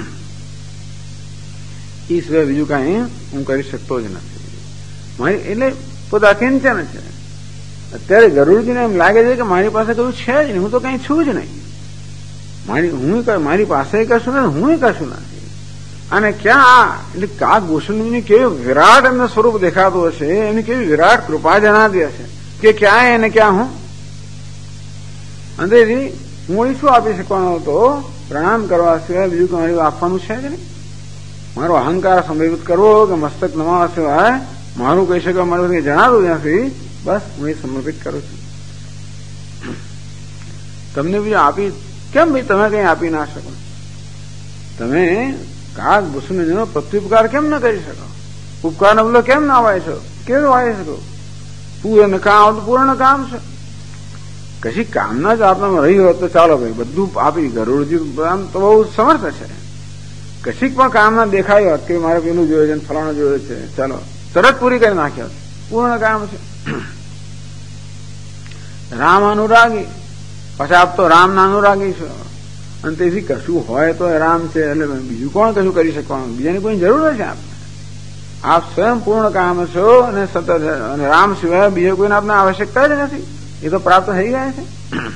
એ સિવાય બીજું કાંઈ હું કરી શકતો જ નથી. મારી એટલે પોતા કિંચન છે. અત્યારે ગરુડજીને એમ લાગે છે કે મારી પાસે કયું છે જ નહીં, હું તો કંઈ છું જ નહીં. મારી પાસે કશું નથી, હું કશું નથી. અને ક્યાં એટલે આ ગોસ્વામીજીની કેવું વિરાટ એમનું સ્વરૂપ દેખાતું હશે, એમની કેવી વિરાટ કૃપા જણાતી હશે કે ક્યાં એને ક્યાં હું. અંદરથી હું શું આપી શકવાનો હતો? પ્રણામ કરવા સિવાય બીજું મારું આપવાનું છે જ નહીં. મારો અહંકાર સંભવિત કરવો કે મસ્તક નમાવા સિવાય મારું કહી શકવા મારું જણાતું નથી. બસ હું એ સમર્પિત કરું છું. તમને બીજું આપી કેમ ભાઈ તમે કઈ આપી ના શકો? તમે કાગ વસુને પૃથ્વી ઉપકાર કેમ ન કરી શકો? ઉપકારનો બદલો કેમ ના વાય છો? કેવું વાય શકો? પૂર્ણ કામ પૂર્ણ કામ છે. કશી કામના જ આપણામાં રહી હોત તો ચાલો ભાઈ બધું આપી. ગરુડજી આમ તો બહુ સમર્થ છે. કશીક પણ કામના દેખાય હોત કે મારે પેલું જોયું છે ફલાણું જોયું છે, ચાલો તરત પૂરી કરી નાખ્યો. પૂર્ણ કામ છે. રામ અનુરાગી, પછી આપ તો રામના અનુરાગી છો અને તેથી કશું હોય તો રામ છે એટલે બીજું કોણ કશું કરી શકવાનું? બીજાની કોઈ જરૂર નથી આપને. આપ સ્વયં પૂર્ણ કામ છો અને સતત અને રામ સિવાય બીજો કોઈને આપને આવશ્યકતા જ નથી. એ તો પ્રાપ્ત થઈ ગયા છે.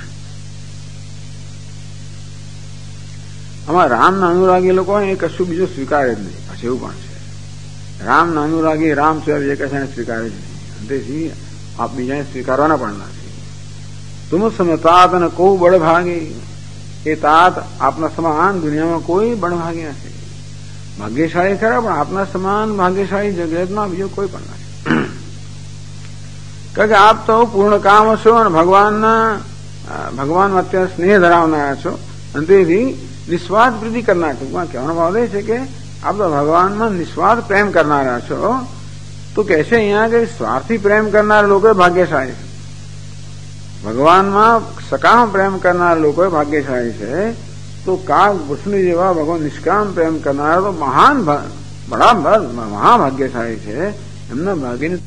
આમાં રામના અનુરાગી લોકો એ કશું બીજું સ્વીકારે જ નહીં. પછી એવું પણ છે રામના અનુરાગી રામ સિવાય બીજા કશાને સ્વીકારે જ નહીં. તેથી આપ બીજાને સ્વીકારવાના પણ નથી. તુમ સમ તાત અને કોઈ બળભાગી, એ તાત આપના સમાન દુનિયામાં કોઈ બળભાગી નથી. ભાગ્યશાળી ખરા પણ આપના સમાન ભાગ્યશાળી જગતમાં બીજો કોઈ પણ નથી. કારણ કે આપ તો પૂર્ણ કામ છો અને ભગવાનમાં અત્યારે સ્નેહ ધરાવનારા છો અને તેથી નિસ્વાર્થ પ્રીતિ કરનાર. ટૂંકમાં કહેવાનો ભાવ એ છે કે આપ તો ભગવાનમાં નિસ્વાર્થ પ્રેમ કરનારા છો. તો કહે છે અહીંયા કે સ્વાર્થી પ્રેમ કરનાર લોકો ભાગ્યશાળી છે. ભગવાનમાં સકામ પ્રેમ કરનાર લોકો ભાગ્યશાળી છે. તો કાગ વૃષ્ણિ જેવા ભગવાન નિષ્કામ પ્રેમ કરનારા તો મહાભાગ્યશાળી છે. એમના ભાગ્યની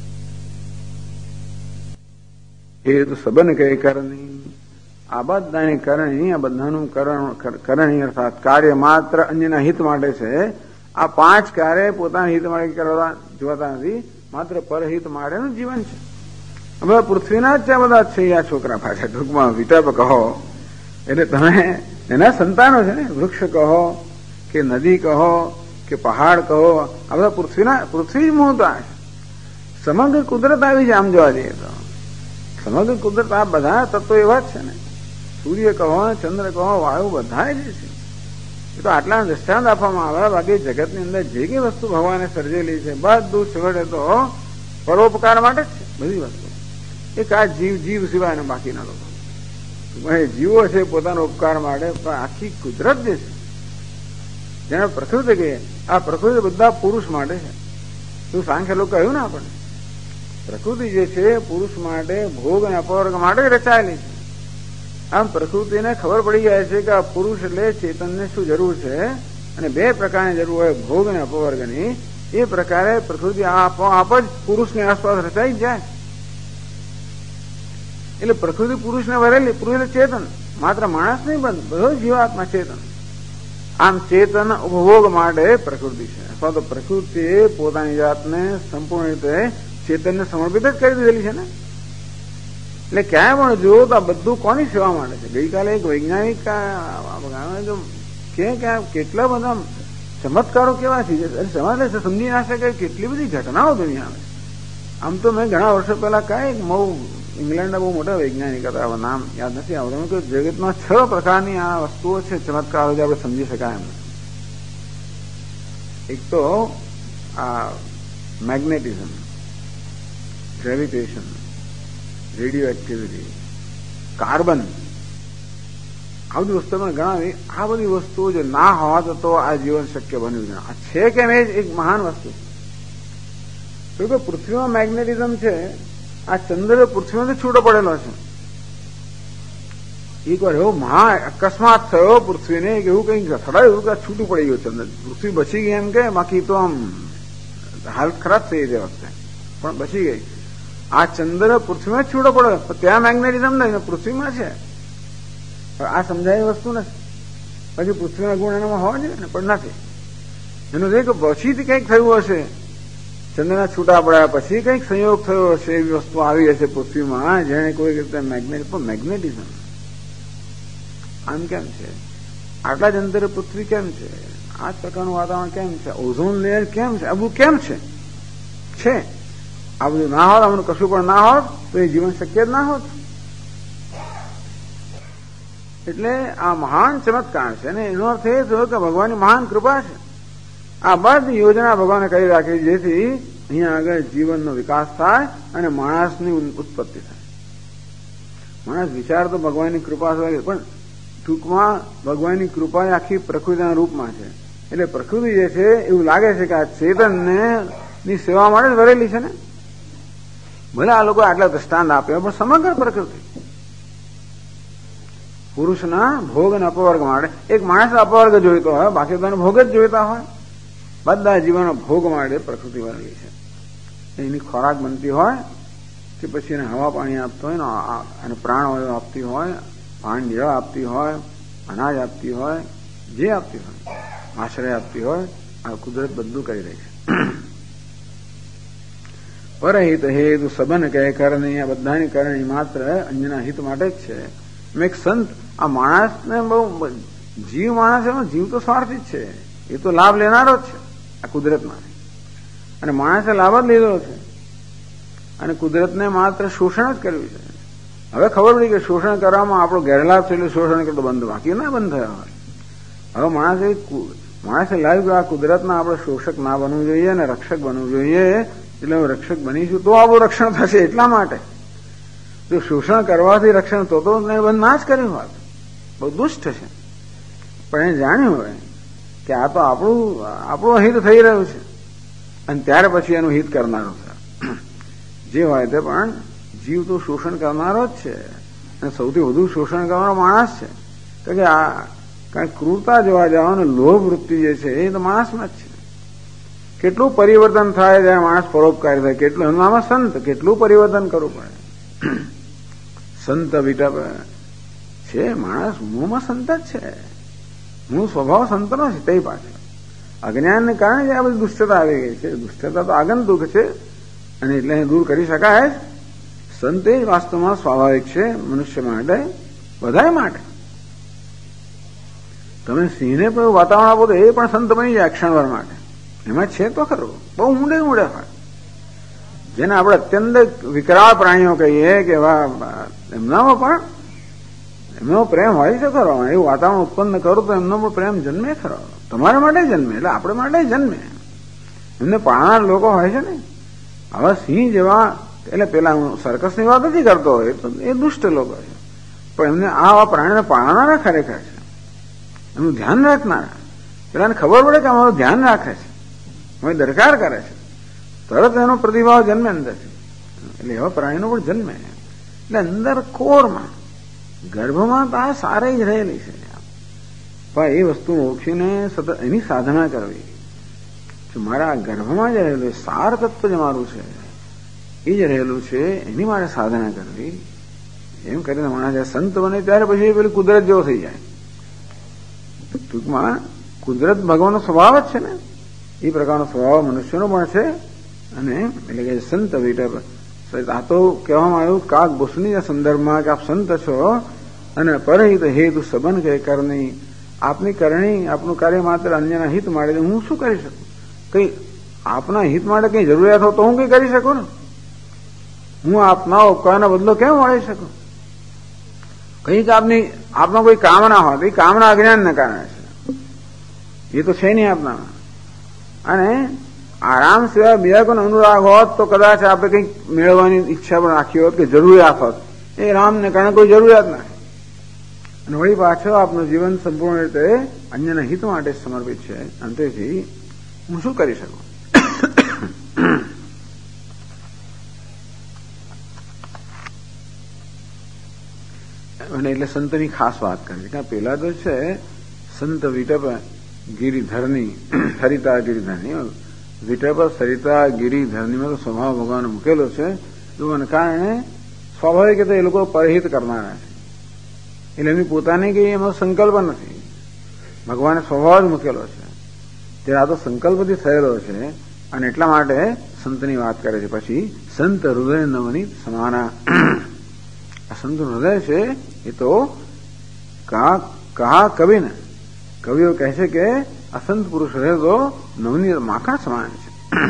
એ તો સબન કહે કરણી, આ બધાની કરણી, આ બધાનું કરણી અર્થાત કાર્ય માત્ર અન્યના હિત માટે છે. આ 5 કાર્ય પોતાના હિત માટે કરવા જોતા નથી, માત્ર પરહિત માટેનું જીવન છે. હવે પૃથ્વીના જ બધા છે આ છોકરા પાછા. ટૂંકમાં વિતર્પ કહો એટલે તમે એના સંતાનો છે ને. વૃક્ષ કહો કે નદી કહો કે પહાડ કહો, આ બધા પૃથ્વી જ મૂળતા છે. સમગ્ર કુદરત આવી છે આમ જોવા જઈએ તો. સમગ્ર કુદરત આ બધા તત્વો એવા જ છે ને. સૂર્ય કહો, ચંદ્ર કહો, વાયુ બધા જ છે. એ તો આટલા દ્રષ્ટાંત આપવામાં આવે. બાકી જગતની અંદર જે કઈ વસ્તુ ભગવાને સર્જેલી છે બધું છેવટે તો પરોપકાર માટે જ છે. બધી વસ્તુ એક આ જીવ સિવાયના બાકીના લોકો જીવો છે પોતાના ઉપકાર માટે. પણ આખી કુદરત જે છે જેને પ્રકૃતિ કહીએ, આ પ્રકૃતિ બધા પુરુષ માટે છે. શું સાંખ્ય લોકો કહ્યું ને આપણને, પ્રકૃતિ જે છે પુરુષ માટે ભોગ અને અપવર્ગ માટે રચાયેલી છે. આમ પ્રકૃતિને ખબર પડી જાય છે કે આ પુરુષ એટલે ચેતનને શું જરૂર છે અને 2 પ્રકારની જરૂર હોય, ભોગ અને અપવર્ગની. એ પ્રકારે પ્રકૃતિ આપ જ પુરુષની આસપાસ રચાઈ જાય. એટલે પ્રકૃતિ પુરુષને વરેલી. પુરુષ એટલે ચેતન, માત્ર માણસ નહીં પણ બધો જીવાત્મા ચેતન. આમ ચેતન ઉપભોગ માટે પ્રકૃતિ છે. અથવા તો પ્રકૃતિએ પોતાની જાતને સંપૂર્ણ રીતે ચેતનને સમર્પિત જ કરી દીધેલી છે ને. એટલે ક્યાંય પણ જુઓ તો આ બધું કોની સેવા માટે છે. ગઈકાલે એક વૈજ્ઞાનિક કેટલા બધા ચમત્કારો કેવા છે સમાજ સમજી ના શકે. કેટલી બધી ઘટનાઓ દુનિયામાં. આમ તો મેં ઘણા વર્ષો પહેલા કઈ ઇંગ્લેન્ડના બહુ મોટા વૈજ્ઞાનિક હતા, નામ યાદ નથી આવતું, કે જગતમાં 6 પ્રકારની આ વસ્તુઓ છે ચમત્કારો જે આપણે સમજી શકાય એમ. એક તો આ magnetism, gravitation, radioactivity, carbon, આ બધી વસ્તુઓ પણ ગણાવી. આ બધી વસ્તુઓ જો ના હોત તો આ જીવન શક્ય બન્યું છે. આ છે કે નહીં એક મહાન વસ્તુ. તો પૃથ્વીમાં મેગ્નેટિઝમ છે. આ ચંદ્ર પૃથ્વીમાંથી છૂટો પડેલો છે. એક વાર એવો મહા અકસ્માત થયો પૃથ્વીને કે એવું કઈ અથડાયું કે છૂટું પડી ગયું ચંદ્ર. પૃથ્વી બચી ગઈ એમ કે, બાકી તો આમ હાલત ખરાબ થઈ તે વખતે, પણ બચી ગઈ. આ ચંદ્ર પૃથ્વીમાં જ છૂટો પડ્યો, ત્યાં મેગ્નેટિઝમ નહીં, પૃથ્વીમાં છે. આ સમજાય વસ્તુ નથી. પછી પૃથ્વીના ગુણ એનામાં હોવા જોઈએ ને, પણ નથી. એનું છે કે પછીથી કંઈક થયું હશે, ચંદ્રના છૂટા પડ્યા પછી કંઈક સંયોગ થયો હશે, એવી વસ્તુ આવી હશે પૃથ્વીમાં જેને કોઈ રીતે મેગ્નેટિઝમ. આમ કેમ છે? આટલા જ અંતરે પૃથ્વી કેમ છે? આ જ પ્રકારનું વાતાવરણ કેમ છે? ઓઝોન લેયર કેમ છે? આ બધું કેમ છે? આ બધું ના હોત, આમનું કશું પણ ના હોત તો એ જીવન શક્ય જ ના હોત. એટલે આ મહાન ચમત્કાર છે ને. એનો અર્થ એ થયો કે ભગવાનની મહાન કૃપા છે. આ બધી યોજના ભગવાને કરી રાખી જેથી અહીંયા આગળ જીવનનો વિકાસ થાય અને માણસની ઉત્પત્તિ થાય. માણસ વિચાર તો ભગવાનની કૃપા હોય, પણ ટૂંકમાં ભગવાનની કૃપા આખી પ્રકૃતિના રૂપમાં છે. એટલે પ્રકૃતિ જે છે એવું લાગે છે કે આ ચેતનને ની સેવા માટે જ વરેલી છે ને. ભલે આ લોકો આટલા દ્રષ્ટાંત આપ્યા, પણ સમગ્ર પ્રકૃતિ પુરુષના ભોગ અને અપવર્ગ માટે. એક માણસ અપવર્ગ જોઈતો હોય, બાકી તો ભોગ જ જોઈતા હોય. બધા જીવનના ભોગ માટે પ્રકૃતિ વરેલી છે. એની ખોરાક બનતી હોય કે પછી એને હવા પાણી આપતો હોય અને પ્રાણવાયુ આપતી હોય, પાણી જળ આપતી હોય, અનાજ આપતી હોય, જે આપતી હોય, આશ્રય આપતી હોય, આ કુદરત બધું કરી રહી છે. પરહિત હેતુ સબન કહે કરણી, આ બધાની કરણી માત્ર અન્યના હિત માટે જ છે. એક સંત આ માણસને બહુ જીવ માણસ એનો જીવ તો સ્વાર્થી જ છે, એ તો લાભ લેનારો જ છે આ કુદરતમાંથી. અને માણસે લાભ જ લીધો છે અને કુદરતને માત્ર શોષણ જ કર્યું છે. હવે ખબર પડી કે શોષણ કરવામાં આપણો ગેરલાભ છે એટલે શોષણ કરતો બંધ, બાકી ના બંધ થયા હોય. હવે માણસે લાવ્યું કે આ કુદરતના આપણે શોષક ના બનવું જોઈએ અને રક્ષક બનવું જોઈએ. એટલે રક્ષક બનીશું તો આપણું રક્ષણ થશે. એટલા માટે જો શોષણ કરવાથી રક્ષણ તો બંધ ના જ કર્યું હોત, બહુ દુષ્ટ છે. પણ એ જાણ્યું હોય કે આ તો આપણું હિત થઈ રહ્યું છે અને ત્યાર પછી એનું હિત કરનારો છે. જે હોય તે પણ જીવ તો શોષણ કરનારો જ છે અને સૌથી વધુ શોષણ કરનારો માણસ છે. કે આ કારણ ક્રૂરતા જોવા જાવ ને લોભ વૃત્તિ જે છે એ તો માણસમાં જ છે. કેટલું પરિવર્તન થાય જ્યારે માણસ પરોપકારી થાય, કેટલું એમનામાં સંત, કેટલું પરિવર્તન કરવું પડે. સંત વિટપ છે માણસ, મૂળમાં સંત જ છે, મૂળ સ્વભાવ સંતનો છે. તે પાછળ અજ્ઞાનને કારણે આ બધી દુષ્ટતા આવી ગઈ છે. દુષ્ટતા તો આગંતુક છે અને એટલે દૂર કરી શકાય જ. સંત એ વાસ્તવમાં સ્વાભાવિક છે મનુષ્ય માટે, બધા માટે. તમે સિંહને પણ વાતાવરણ આપો તો એ પણ સંત બની જાય ક્ષણભર માટે. એમાં છે તો ખરું, બહુ ઊંડે ઊંડે હોય. જેને આપણે અત્યંત વિકરાળ પ્રાણીઓ કહીએ કે એમનામાં પણ એમનો પ્રેમ હોય છે ખરો. એવું વાતાવરણ ઉત્પન્ન કરું તો એમનો પણ પ્રેમ જન્મે ખરો. તમારા માટે જન્મે એટલે આપણે માટે જન્મે. એમને પાળનાર લોકો હોય છે ને. આવા સિંહ જેવા, એટલે પેલા હું સર્કસની વાત નથી કરતો, એ દુષ્ટ લોકો છે. પણ એમને આવા પ્રાણીને પાળનારા ખરેખર છે, એનું ધ્યાન રાખનારા. પેલાને ખબર પડે કે અમારું ધ્યાન રાખે છે, હવે દરકાર કરે છે, તરત એનો પ્રતિભાવ જન્મે અંદરથી. એટલે એવા પ્રાણીનો પણ જન્મે. એટલે અંદર કોરમાં ગર્ભમાં તો આ સારે જ રહેલી છે. પણ એ વસ્તુ ઓળખીને સતત એની સાધના કરવી. મારા ગર્ભમાં જ રહેલું સાર તત્વ જ મારું છે, એ જ રહેલું છે, એની મારે સાધના કરવી. એમ કરીને માણસ સંત બને ત્યારે પછી પેલી કુદરત જેવો થઈ જાય. ટૂંકમાં કુદરત ભગવાનનો સ્વભાવ જ છે ને, એ પ્રકારનો સ્વભાવ મનુષ્યનો પણ છે. અને એટલે કે સંત વિટપ, આ તો કહેવામાં આવ્યું કાક બુસની સંદર્ભમાં કે આપ સંત છો અને પરહિત હેતુ સબન કે કરણી, આપની કરણી, આપનું કાર્ય માત્ર અન્યના હિત માટે. હું શું કરી શકું? કઈ આપના હિત માટે કઈ જરૂરિયાત હોય તો હું કઈ કરી શકું ને. હું આપના ઉપકારનો બદલો કેમ વાળી શકું? કઈક આપના કોઈ કામના હોય તો એ કામના અજ્ઞાનને કારણે છે, એ તો છે નહીં આપનામાં. અને આરામ સિવાય બીજા કોઈ અનુરાગ હોત તો કદાચ આપણે કંઈક મેળવવાની ઈચ્છા પણ રાખી હોત કે જરૂરિયાત હોત. એ રામને કારણે કોઈ જરૂરિયાત નથી. અને વળી પાછો આપનું જીવન સંપૂર્ણ રીતે અન્યના હિત માટે સમર્પિત છે. અંતેથી હું શું કરી શકું? અને એટલે સંતની ખાસ વાત કરવી. કારણ પેલા તો છે સંત વિટપ ગિરિધરની, સરિતા ગિરિધરની. વિટપ સરિતા ગિરિધરણીમાં તો સ્વભાવ ભગવાન મૂકેલો છે. લોકોને કારણે સ્વાભાવિક રીતે એ લોકો પરહિત કરનારા છે. એટલે એમની પોતાની કઈ એનો સંકલ્પ નથી, ભગવાને સ્વભાવ જ મૂકેલો છે. ત્યારે આ તો સંકલ્પથી થયેલો છે. અને એટલા માટે સંતની વાત કરે છે. પછી સંત હૃદય નવની સમાના. આ સંત હૃદય છે એ તો કહા કવિને, કવિઓ કહે છે કે અસંત પુરુષ હૃદય તો નવની માખણ સમાન છે.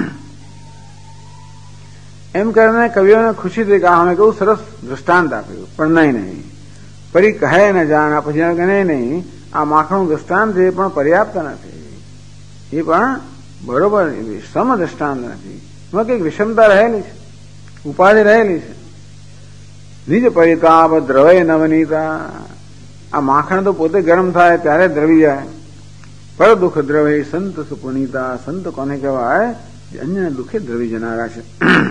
એમ કરીને કવિઓને ખુશીથી કહા કેવું સરસ દૃષ્ટાંત આપ્યું. પણ નહીં ફરી કહે ને જાણ, પછી નહીં આ માખણનું દૃષ્ટાંત છે એ પણ પર્યાપ્ત નથી, એ પણ બરોબર સમ દૃષ્ટાંત નથી. એમાં કંઈક વિષમતા રહેલી છે, ઉપાધિ રહેલી છે. નિજ પરિતાપ દ્રવય નવનીતા. આ માખણ તો પોતે ગરમ થાય ત્યારે દ્રવી જાય. પર દુઃખ દ્રવય સંત સુપુનીતા. સંત કોને કહેવાય? અન્ય દુઃખે દ્રવી જનારા છે.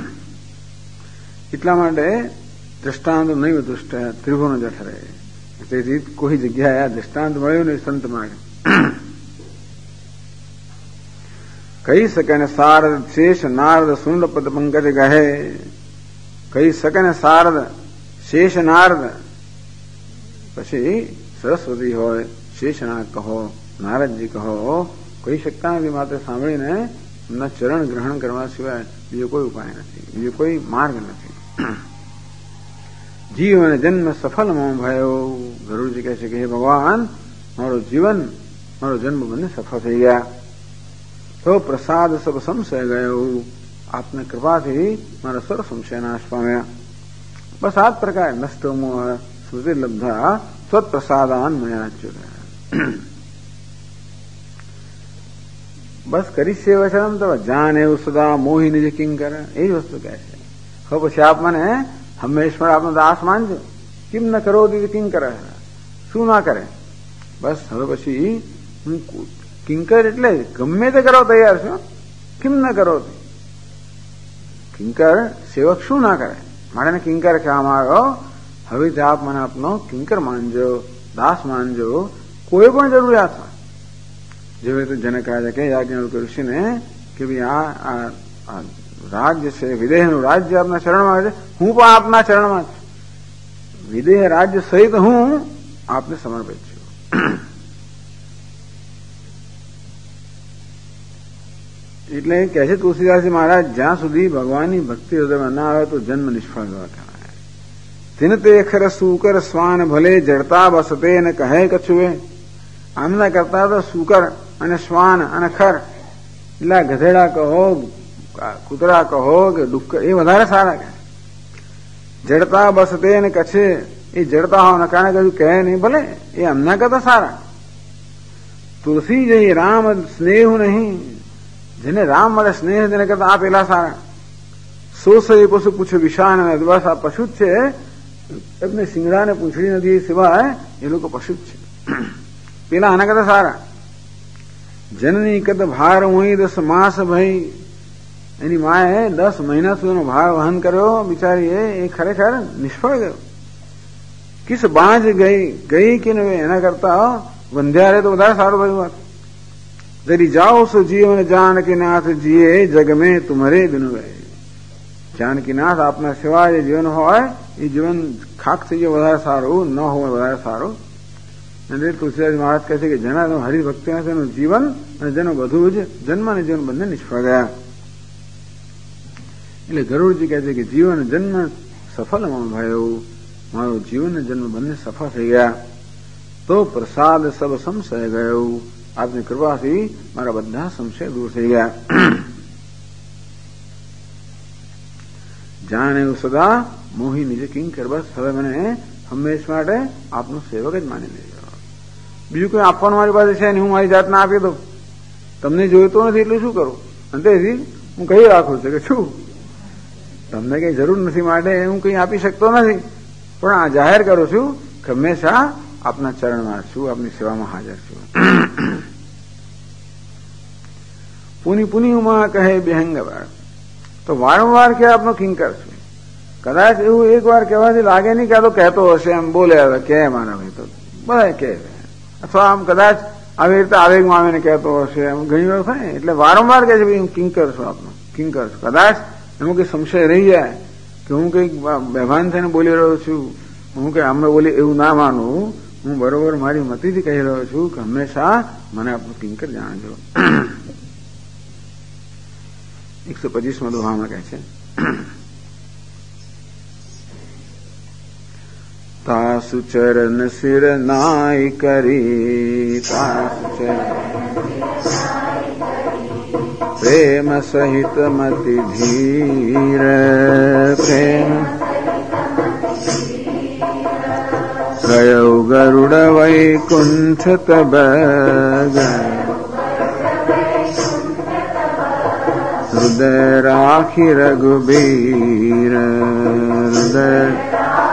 એટલા માટે દ્રષ્ટાંત નહીં દુષ્ટ ત્રિભુવન જઠરે. તેથી કોઈ જગ્યાએ આ દ્રષ્ટાંત મળ્યું નહીં સંત માટે. કહી શકે ને શારદ શેષ નારદ સુંડ પદ પંકજ કહે. કહી શકે ને શારદ શેષ નારદ, પછી સરસ્વતી હોય, શેષનાગ કહો, નારદજી કહો, કહી શકતા નથી. માત્ર સાંભળીને એમના ચરણ ગ્રહણ કરવા સિવાય બીજો કોઈ ઉપાય નથી, બીજો કોઈ માર્ગ નથી. જીવન જન્મ સફલમાં ભયો. ગરુડજી કહે છે કે હે ભગવાન, મારો જીવન મારો જન્મ બંને સફળ થઈ ગયા. તો પ્રસાદ સબ સંશય ગયો. આપને કૃપાથી મારા સર્વ સંશય નાશ પામ્યા. બસ આ જ પ્રકારે નષ્ટ મોહ સ્મૃતિ લબ્ધા સ્વપ્રસાદાન મયાચ્યુત. બસ કરીશ્ય વચનમ તો જાન એવું સદા મોહી નિજ કિંકર. એ જ વસ્તુ કહે છે. હવે પછી આપ મને હંમેશા આપનો દાસ માનજો. કિમ ન કરો દીધી કિંકર. શું ના કરે? બસ હવે પછી હું કિંકર એટલે ગમે તે કરો તૈયાર છું. કિમ ન કરો કિંકર સેવક શું ના કરે? મારે કિંકર કહેવામાં આવ્યો. હવે આપ મને આપનો કિંકર માનજો, દાસ માનજો. કોઈ પણ જરૂરિયાત હોય. જેવી રીતે જનક રાજા કે યાજ્ઞવલ્ક્ય ઋષિને કે ભાઈ આ રાજ્ય છે, વિદેહનું રાજ્ય આપના ચરણમાં છે, હું પણ આપના ચરણમાં છું. વિદેહ રાજ્ય સહિત હું આપને સમર્પિત છું. એટલે કહે છે તુલસીદાસજી મહારાજ, જ્યાં સુધી ભગવાનની ભક્તિ હૃદયમાં ના આવે તો જન્મ નિષ્ફળ ગયો કહેવાય. તિન તે ખર સુકર શ્વાન ભલે જડતા બસતે ને કહે કછુએ. આમના કરતા તો સુકર અને શ્વાન અને ખર એટલે ગધેડા કહો, કૂતરા કહો કે ડુક્કર, એ વધારે સારા કહે. જડતા બસતે ને કચ્છે, એ જડતા હોવાના કારણે કશું કહે નહીં, ભલે એ એમના કરતા સારા. તુલસી જઈ રામ સ્નેહ નહીં. જેને રામ મળે સ્નેહ તેને કરતા આ પેલા સારા. સોસ એ પશુ પૂછે વિશાન, બસ આ પશુ જ છે, એમને સિંગડાને પૂંછડી નથી સિવાય એ લોકો પશુ જ છે. પેલા આના કરતા સારા. જનની કદ ભાર હોય 10 માસ ભાઈ. એની માએ 10 મહિના સુધીનો ભાર વહન કર્યો બિચારી, એ ખરેખર નિષ્ફળ ગયો. કિસ બાંજ ગઈ કે એના કરતા વંધ્યારે તો વધારે સારું થયું. વાત જરી જાઓ સો જીવન જાનકીનાથ જીએ જગ મેં તુમરે બિન ગયે. જાનકીનાથ આપના સિવાય જે જીવન હોય એ જીવન ખાક થઈ જાય વધારે સારું, ન હોય વધારે સારું. એટલે તુલસીદાસ મહારાજ કહે છે કે જેના હરિભક્તિ તેનું જીવન અને જેનું બધું જ જન્મ અને જીવન બંને નિષ્ફળ ગયા. એટલે ગરુડજી કહે છે કે જીવન જન્મ સફલમાં ભયો. મારો જીવન અને જન્મ બંને સફળ થઈ ગયા. તો પ્રસાદ સબ સંશય ગયો. આપની કૃપાથી મારા બધા સંશય દૂર થઈ ગયા. જાણે એવું સદા મોહી નિજ કિંકર. બસ હવે મને હંમેશ માટે આપનો સેવક જ માની લેજો. બીજું કોઈ આપવાનું મારી પાસે છે નહીં, હું મારી જાતને આપી દઉં. તમને જોઈતો નથી એટલું શું કરું? અને તેથી હું કહી રાખું છું કે શું તમને કઈ જરૂર નથી માટે હું કઈ આપી શકતો નથી, પણ આ જાહેર કરું છું કે હંમેશા આપના ચરણમાં છું, આપની સેવામાં હાજર છું. પુની પુની ઉમા કહે બેહંગવાર. તો વારંવાર કે આપનો કિંકર છું. કદાચ એવું એક વાર કહેવાથી લાગે નહીં કે આ તો કહેતો હશે, એમ બોલે હવે કે મારા ભાઈ તો બધા કે, અથવા આમ કદાચ આવી રીતે આવેગમાં આવીને કહેતો હશે, એમ ઘણી વાર થાય. એટલે વારંવાર કહે છે ભાઈ હું કિંકર છું, આપનો કિંકર છું. કદાચ એમાં કઈ સંશય રહી જાય કે હું કઈક બેભાન થઈને બોલી રહ્યો છું, હું કઈ અમે બોલી એવું ના માનું. હું બરોબર મારી મતીથી કહી રહ્યો છું કે હંમેશા મને આપનું કિંકર જાણજો. 125 દોહામાં કહે છે તાસુ ચરણ શિર નાય કરી. તાસુ પ્રેમ સહિત મતિ ધીર. પ્રેમ ગયો ગરુડ વૈકુંઠ તબ. હૃદય હૃદય રાખી રઘુબીર હૃદય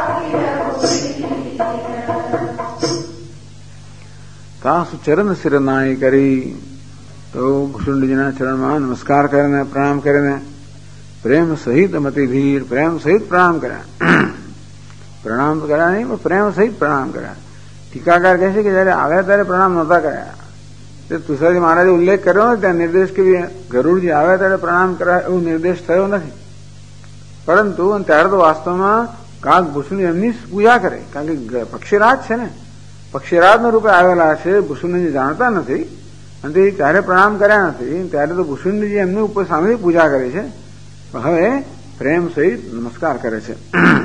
તાસુ ચરણ શિરનાઈ કરી તો ભૂષુંડજીના ચરણમાં નમસ્કાર કરીને પ્રણામ કરીને પ્રેમ સહિત મતિ ધીર પ્રેમ સહિત પ્રણામ કર્યા. પ્રણામ તો કર્યા નહીં પણ પ્રેમ સહિત પ્રણામ કર્યા. ટીકાકાર કહે છે કે જયારે આવ્યા ત્યારે પ્રણામ નહોતા કર્યા. તુષારજી મહારાજે ઉલ્લેખ કર્યો ને ત્યાં નિર્દેશ કે ગરુડજી આવ્યા ત્યારે પ્રણામ કર્યા એવો નિર્દેશ થયો નથી. પરંતુ ત્યારે તો વાસ્તવમાં કાગભૂષણ એમની પૂજા કરે, કારણ કે પક્ષીરાજ છે ને, પક્ષીરાજના રૂપે આવેલા છે. ભૂષુંડજી જાણતા નથી અને તે ત્યારે પ્રણામ કર્યા નથી. ત્યારે તો ભૂષુંડજી એમની ઉપર સામે પૂજા કરે છે, પણ હવે પ્રેમ સહિત નમસ્કાર કરે છે.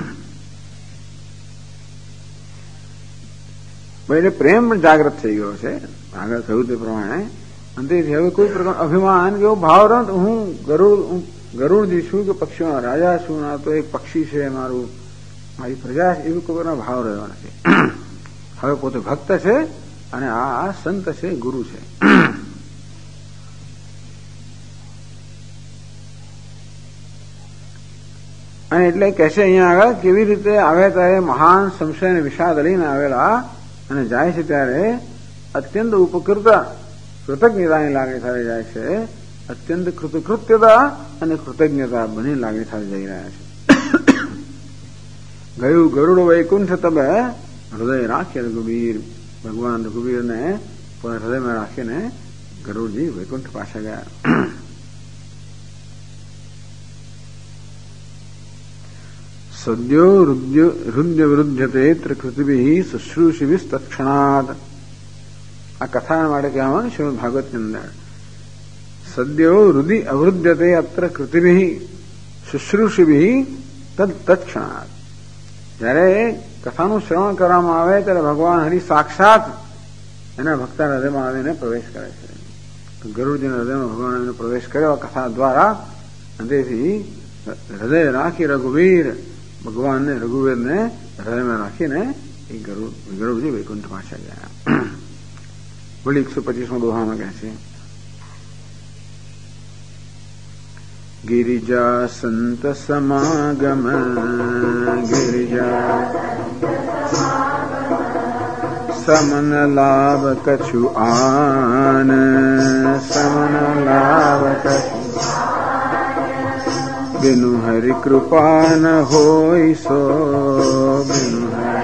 એટલે પ્રેમ પણ જાગૃત થઈ ગયો છે આગળ કહ્યું તે પ્રમાણે. અને તેથી હવે કોઈ પ્રકાર અભિમાન કે એવો ભાવ રહ્યો હું ગરુડજી છું કે પક્ષીઓના રાજા છું, ના તો એક પક્ષી છે મારું, મારી પ્રજા છે, એવો કોઈ પ્રકારનો ભાવ રહ્યો નથી. હવે પોતે ભક્ત છે અને આ સંત છે, ગુરુ છે. અને એટલે કહે છે અહીંયા આગળ કેવી રીતે આવે ત્યારે મહાન સંશય અને વિષાદ લઈને આવેલા અને જાય છે ત્યારે અત્યંત ઉપકૃત કૃતજ્ઞતાની લાગણી થઈ જાય છે. અત્યંત કૃતકૃત્યતા અને કૃતજ્ઞતા બંને લાગણી થઈ જઈ રહ્યા છે. ગયું ગરુડ વૈકુંઠ તબ હૃદય રાખીએ રઘુબીર. ભગવાન રઘુબીરને હૃદયમાં રાખીને ગરુડજી વૈકુંઠ પાછા ગયા. સદ્યો હૃદય વૃદ્ધતે ત્રિકૃતિભિ શુશ્રૂષિભિ તત્ક્ષણાત. આ કથા માટે કહેવામાં શ્રીમદ ભાગવતની અંદર સદ્યો હૃદય અવૃદ્ધતે અત્ર કૃતિભિ શુશ્રૂષિભિ તત્ક્ષણાત. જયારે કથાનું શ્રવણ કરવામાં આવે ત્યારે ભગવાન હરિ સાક્ષાત એના ભક્તના હૃદયમાં આવીને પ્રવેશ કરે છે. ગરુડજીના હૃદયમાં ભગવાન આવીને પ્રવેશ કર્યો કથા દ્વારા. અને તેથી હૃદય રાખી રઘુવીર, ભગવાનને રઘુવીરને હૃદયમાં રાખીને એ ગરુડજી વૈકુંઠ પાછા ગયા. વળી 125મો દોહામાં કહે છે ગિરિજા સંત સમાગમ ગિરિજા સમન લાભ કછુ આન સમન લાભ કછુ બિનુ હરિ કૃપા ન હોય સો બિનુ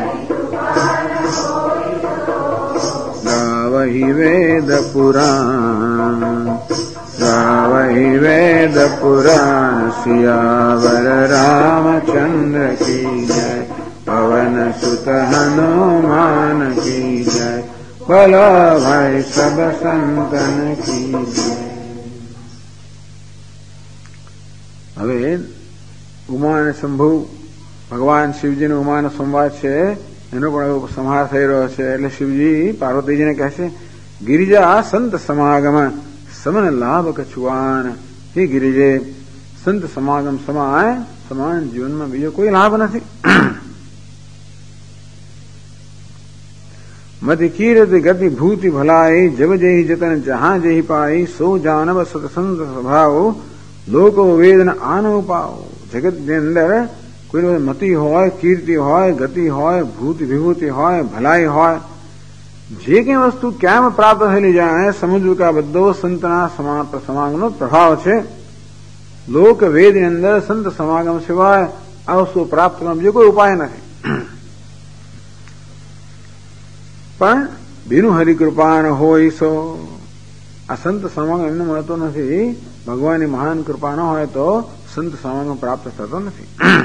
ગાવહી વેદ પુરાણ ગાવહી વેદ પુરાણ સિયાવર રામચંદ્ર કી જય પવન સુત હનુમાન કી જય બોલો ભાઈ સબ સંતન કી જય. હવે ઉમા અને શંભુ ભગવાન શિવજીનો ઉમાનો સંવાદ છે એનો પણ સંહાર થઈ રહ્યો છે. એટલે શિવજી પાર્વતીજીને કહે છે ગિરિજા સંત સમાગમ સમન લાભ કછુઆન. હે ગિરિજે સંત સમાગમ સમાન જીવનમાં બીજો કોઈ લાભ નથી. મતિ કીર્તિ ગતિ ભૂતિ ભલાઈ જબ જેહી જતન જહાં જેહી પાઈ સો જાનવ સતસંત સ્વભાવ લોકો વેદન આનો પાવો. જગતની અંદર કોઈ મતિ હોય, કીર્તિ હોય, ગતિ હોય, ભૂત વિભૂતિ હોય, ભલાઈ હોય, જે કઈ વસ્તુ કેમ પ્રાપ્ત થયેલી જાય સમજવું કે આ બધો સંતના સમાગમનો પ્રભાવ છે. લોક વેદની અંદર સંત સમાગમ સિવાય આ વસ્તુ પ્રાપ્ત કરવાનો બીજો કોઈ ઉપાય નથી. પણ બિનુ હરિકૃપા ન હોય સો આ સંત સમાગમ એમને મળતો નથી. ભગવાનની મહાન કૃપા ન હોય તો સંત સમાગમ પ્રાપ્ત થતો નથી.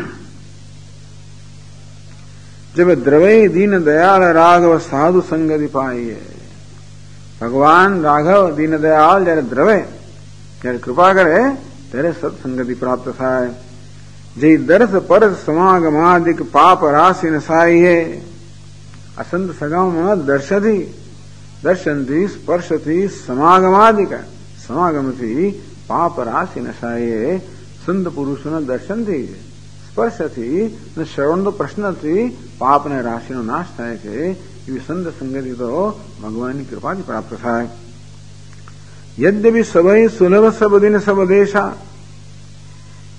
જબ દ્રવય દીન દયાળ રાઘવ સાધુ સંગતિ પાઈએ. ભગવાન રાઘવ દીન દયાળ જયારે દ્રવે જયારે કૃપા કરે ત્યારે સત્સંગતિ પ્રાપ્ત થાય. જે દર્શ પરસ સમાગમાદિક પાપ રાશિ નસાઈએ. આ સંત સગામમાં દર્શનથી સ્પર્શથી સમાગમાદિક સમાગમથી પાપ રાશિ નસાઈએ. સંત પુરુષોના દર્શનથી સ્પર્શથી અને શ્રવણનો પ્રશ્નથી પાપને રાશિનો નાશ થાય છે. એવી સંત સંગતિ તો ભગવાનની કૃપાથી પ્રાપ્ત થાય. યદ્યપિ સભય સુલભ સબદિન સબદેશા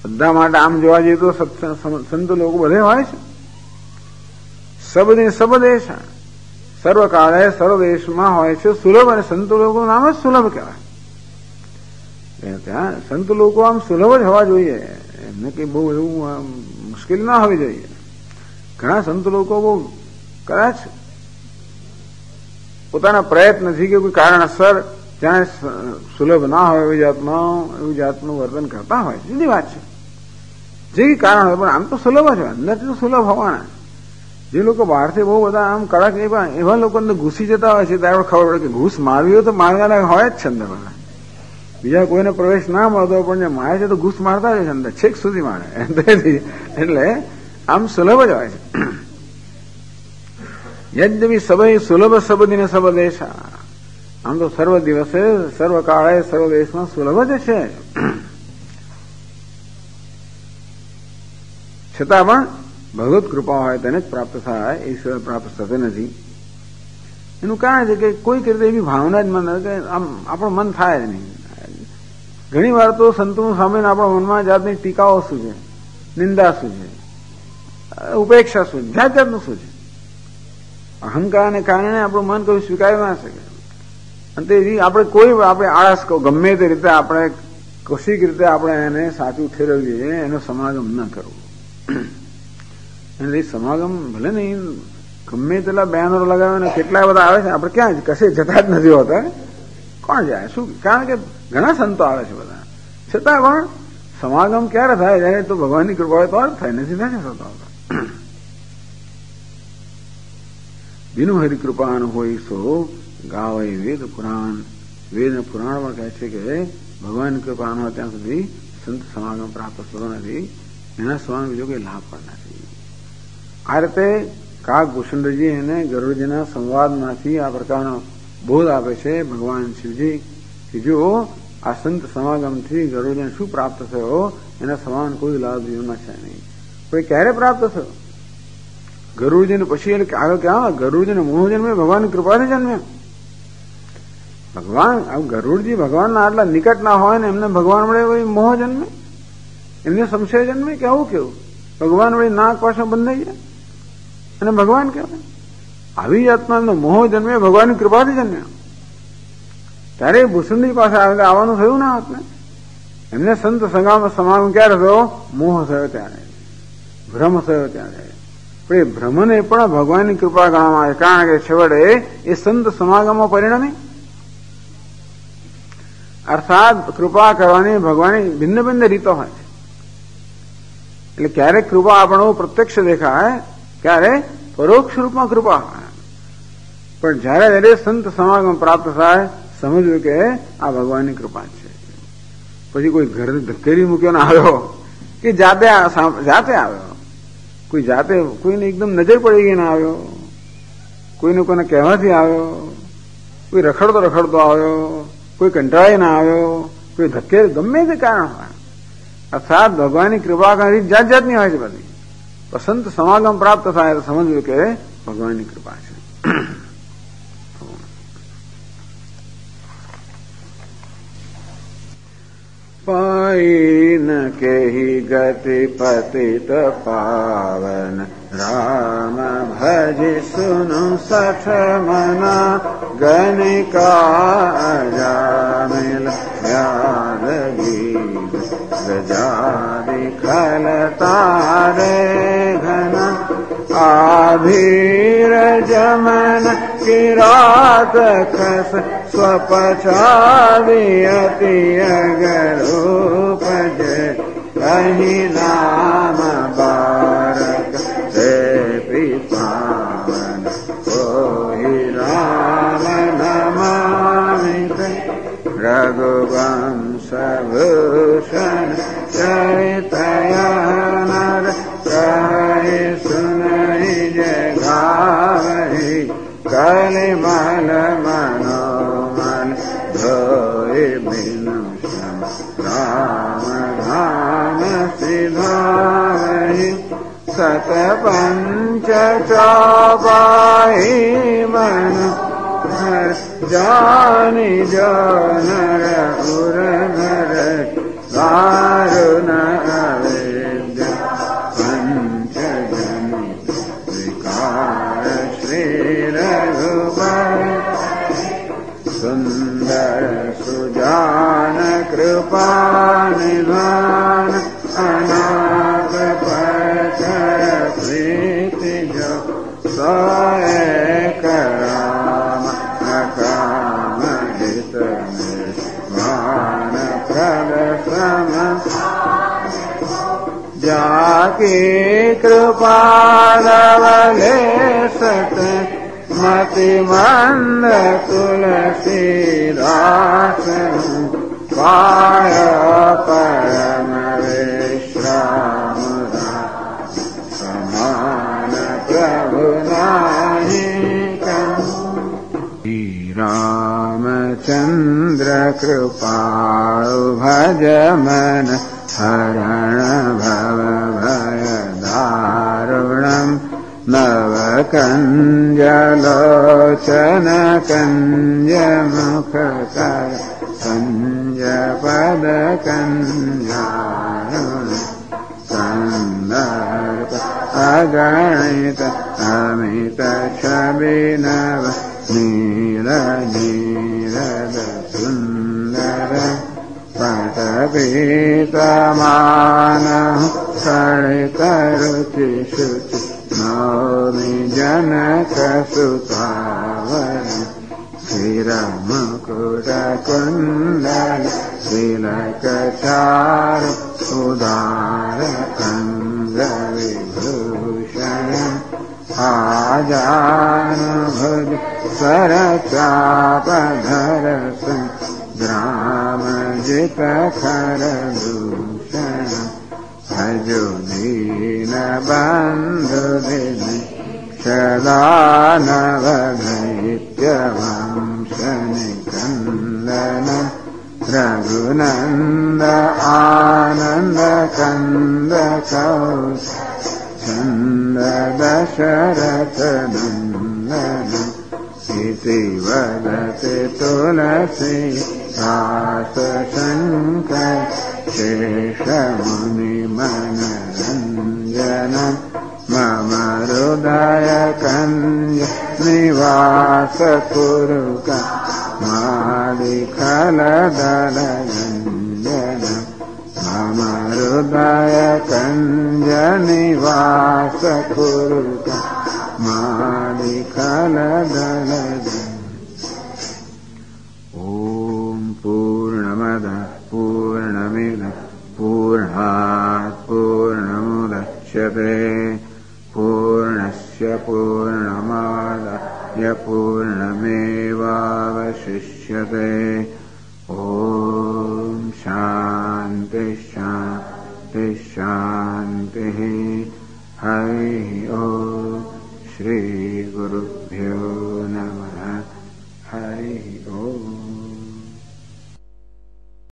બધા માટે આમ જોવા જઈએ તો સંત લોકો બધે હોય છે. સબદે સબદેશ, સર્વકાળે સર્વદેશમાં હોય છે સુલભ, અને સંત લોકોનું નામ જ સુલભ કહેવાય. ત્યાં સંત લોકો આમ સુલભ જ હોવા જોઈએ, એમને કઈ બહુ એવું મુશ્કેલ ના હોવી જોઈએ. ઘણા સંત લોકો બહુ કદાચ પોતાના પ્રયત્નથી કે કોઈ કારણસર ત્યાં સુલભ ના હોય એવી જાતનું વર્તન કરતા હોય, જુદી વાત છે. જે કારણ હોય પણ આમ તો સુલભ જ હોય, અંદરથી તો સુલભ હોવાના. જે લોકો બહારથી બહુ બધા આમ કડક એવા લોકો અંદર ઘૂસી જતા હોય છે ત્યારે ખબર પડે કે ઘૂસ મારવી હોય તો મારવાના હોય જ છે અંદર બધા. બીજા કોઈને પ્રવેશ ના મળતો પણ જે મારે છે તો ઘૂસ મારતા જ છે અંદર, છેક સુધી મારે. એટલે આમ સુલભ જ હોય છે. યજ્ઞ સભય સુલભ સબદિને સબદેશા, આમ તો સર્વ દિવસે સર્વ કાળે સર્વ દેશમાં સુલભ જ છે. છતાં પણ ભગવત કૃપા હોય તેને જ પ્રાપ્ત થાય, એ સિવાય પ્રાપ્ત થતી નથી. એનું કારણ છે કે કોઈક રીતે એવી ભાવના જ મન કે આમ આપણું મન થાય જ નહીં. ઘણી વાર તો સંતોનું સાંભળીને આપણા મનમાં જાતની ટીકાઓ શું છે, નિંદા શું છે, ઉપેક્ષા શું છે, જાત જાતનું શું છે. અહંકારને કારણે આપણું મન કોઈ સ્વીકારી ના શકે. અને તે આપણે આળસ ગમે તે રીતે આપણે કશીક રીતે આપણે એને સાચું ઠેરવીએ, એનો સમાગમ ન કરવો. એટલે સમાગમ ભલે નહીં ગમે તેટલા બેનરો લગાવે ને કેટલા બધા આવે છે, આપણે ક્યાં કશે જતા જ નથી હોતા. કોણ જાય શું? કારણ કે ઘણા સંતો આવે છે બધા, છતાં પણ સમાગમ ક્યારે થાય? જ્યારે તો ભગવાનની કૃપા હોય તો જ થાય, નથી થાય થતો. બિનુ હરિ કૃપાન હોય સો ગાવય વેદ પુરાણ. વેદ પુરાણમાં કહે છે કે ભગવાનની કૃપા ન હોય ત્યાં સુધી સંત સમાગમ પ્રાપ્ત થતો નથી, એના સમાન બીજો કોઈ લાભ પણ નથી. આ રીતે કાગભૂષણજી એને ગરુડજીના સંવાદમાંથી આ પ્રકારનો બોધ આપે છે ભગવાન શિવજી કે જો આ સંત સમાગમથી ગરુડજીને શું પ્રાપ્ત થયો, એના સમાન કોઈ લાભ જીવનમાં છે નહીં. કોઈ ક્યારે પ્રાપ્ત થયો? ગરુડજીને પછી આગળ ક્યાં? ગરુડજીને મોહ જન્મે ભગવાનની કૃપાથી જન્મ્યા. ભગવાન ગરુડજી ભગવાનના આટલા નિકટ ના હોય ને એમને ભગવાન વડે મોહ જન્મે, એમને સંશય જન્મે કે આવું કેવું? ભગવાન વડે નાક પાછળ બંધાઈ જાય અને ભગવાન કહેવાય. આવી જાતનો એમનો મોહ જન્મે, ભગવાનની કૃપાથી જન્મ્યા. ત્યારે ભૂષણજી પાસે આવવાનું થયું ના હોત ને. એમને સંત સમાગમ ક્યારે થયો? મોહ થયો ત્યારે, ભ્રમ થયો ત્યારે. પણ એ ભ્રમને પણ ભગવાનની કૃપા ગણવામાં આવે, કારણ કે છેવટે એ સંત સમાગમમાં પરિણમે. અર્થાત કૃપા કરવાની ભગવાનની ભિન્ન ભિન્ન રીતો હોય છે. એટલે ક્યારેક કૃપા આપણો પ્રત્યક્ષ દેખાય, ક્યારે પરોક્ષ રૂપમાં કૃપા હોય. પણ જયારે સંત સમાગમ પ્રાપ્ત થાય સમજવું કે આ ભગવાનની કૃપા છે. પછી કોઈ ઘર ધકેલી મૂક્યો ને આવ્યો કે જાતે આવ્યો, કોઈ જાતે કોઈને એકદમ નજર પડી ગઈ ના આવ્યો, કોઈને કોઈને કહેવાથી આવ્યો, કોઈ રખડતો આવ્યો, કોઈ કંટાળી ના આવ્યો, કોઈ ધક્કે, ગમે તે કારણ હોય. અર્થાત ભગવાનની કૃપા કરી જાત જાતની હોય છે બધી. પસંદ સમાગમ પ્રાપ્ત થાય તો સમજવું કે ભગવાનની કૃપા છે. પાઈન કેહી ગતિ પતિત પાવન રામ ભજ સુનો સઠ મના ગણિકા અજામિલ વ્યાદગી ગજારી ખલ તારે ઘન આભીર જમન કિરાત ખસ સ્વપછાદી અતિ અગરૂપજ કહી નામ બારક તે પિપાવન કોઈ રામ નમામિ રઘુવંશ ભૂષણ ચરિતયનર કહી સુનઈ જય ગાવહી કલિમલ મનોમન ધોઈ બિનુ રામ ધામ સિધાવહી સત પંચ ચોપાહી મન જાની જો નર ઉર નર દારુણ सुंदर सुजान कृपा निधान अनाथ पचर प्रीति जो सोए कराम अकाम हित निर्वाण प्रद सम जाकी कृपा लवले सत मति मंद तुलसीदास पाय परम विश्राम समान प्रभु नाही श्री रामचंद्र कृपाळु भज मन हरण भव भय दारुणम् नवकञ्जलोचन कञ्जमुखकर कञ्जपद कञ्जारुण सन्दर्प अगणित अमित छबिनव नील नीरद सुन्दर पटपीतमानः सरितरुचि शुचि नौमि जनकसुतावर श्रीरमुकुटकुण्डल तिलकचारु उदार अङ्गविभूषण आजानुभुज सरचापधर ग्रामजितखरदूषण भजो दीनबन्धुदिनि सदानवदैत्यवंशनिकन्दन रघुनन्द आनन्दकन्द कौसन्द दशरथनन्दन इति वदति तुलसीदासशङ्कर शेषमुनिमनरञ्जन मम हृदय कञ्ज निवास कुरुक मालिखलदलगञ्जन मम हृदय कञ्ज निवास कुरुक मालिखलदलगञ्जन। ॐ पूर्णमदः पूर्णमिदं पूर्णात् पूर्णमुदच्यते पूर्णस्य पूर्णमादाय पूर्णमेवावशिष्यते। ॐ शान्ति शान्ति शान्तिः। हरिः ॐ श्रीगुरुभ्यो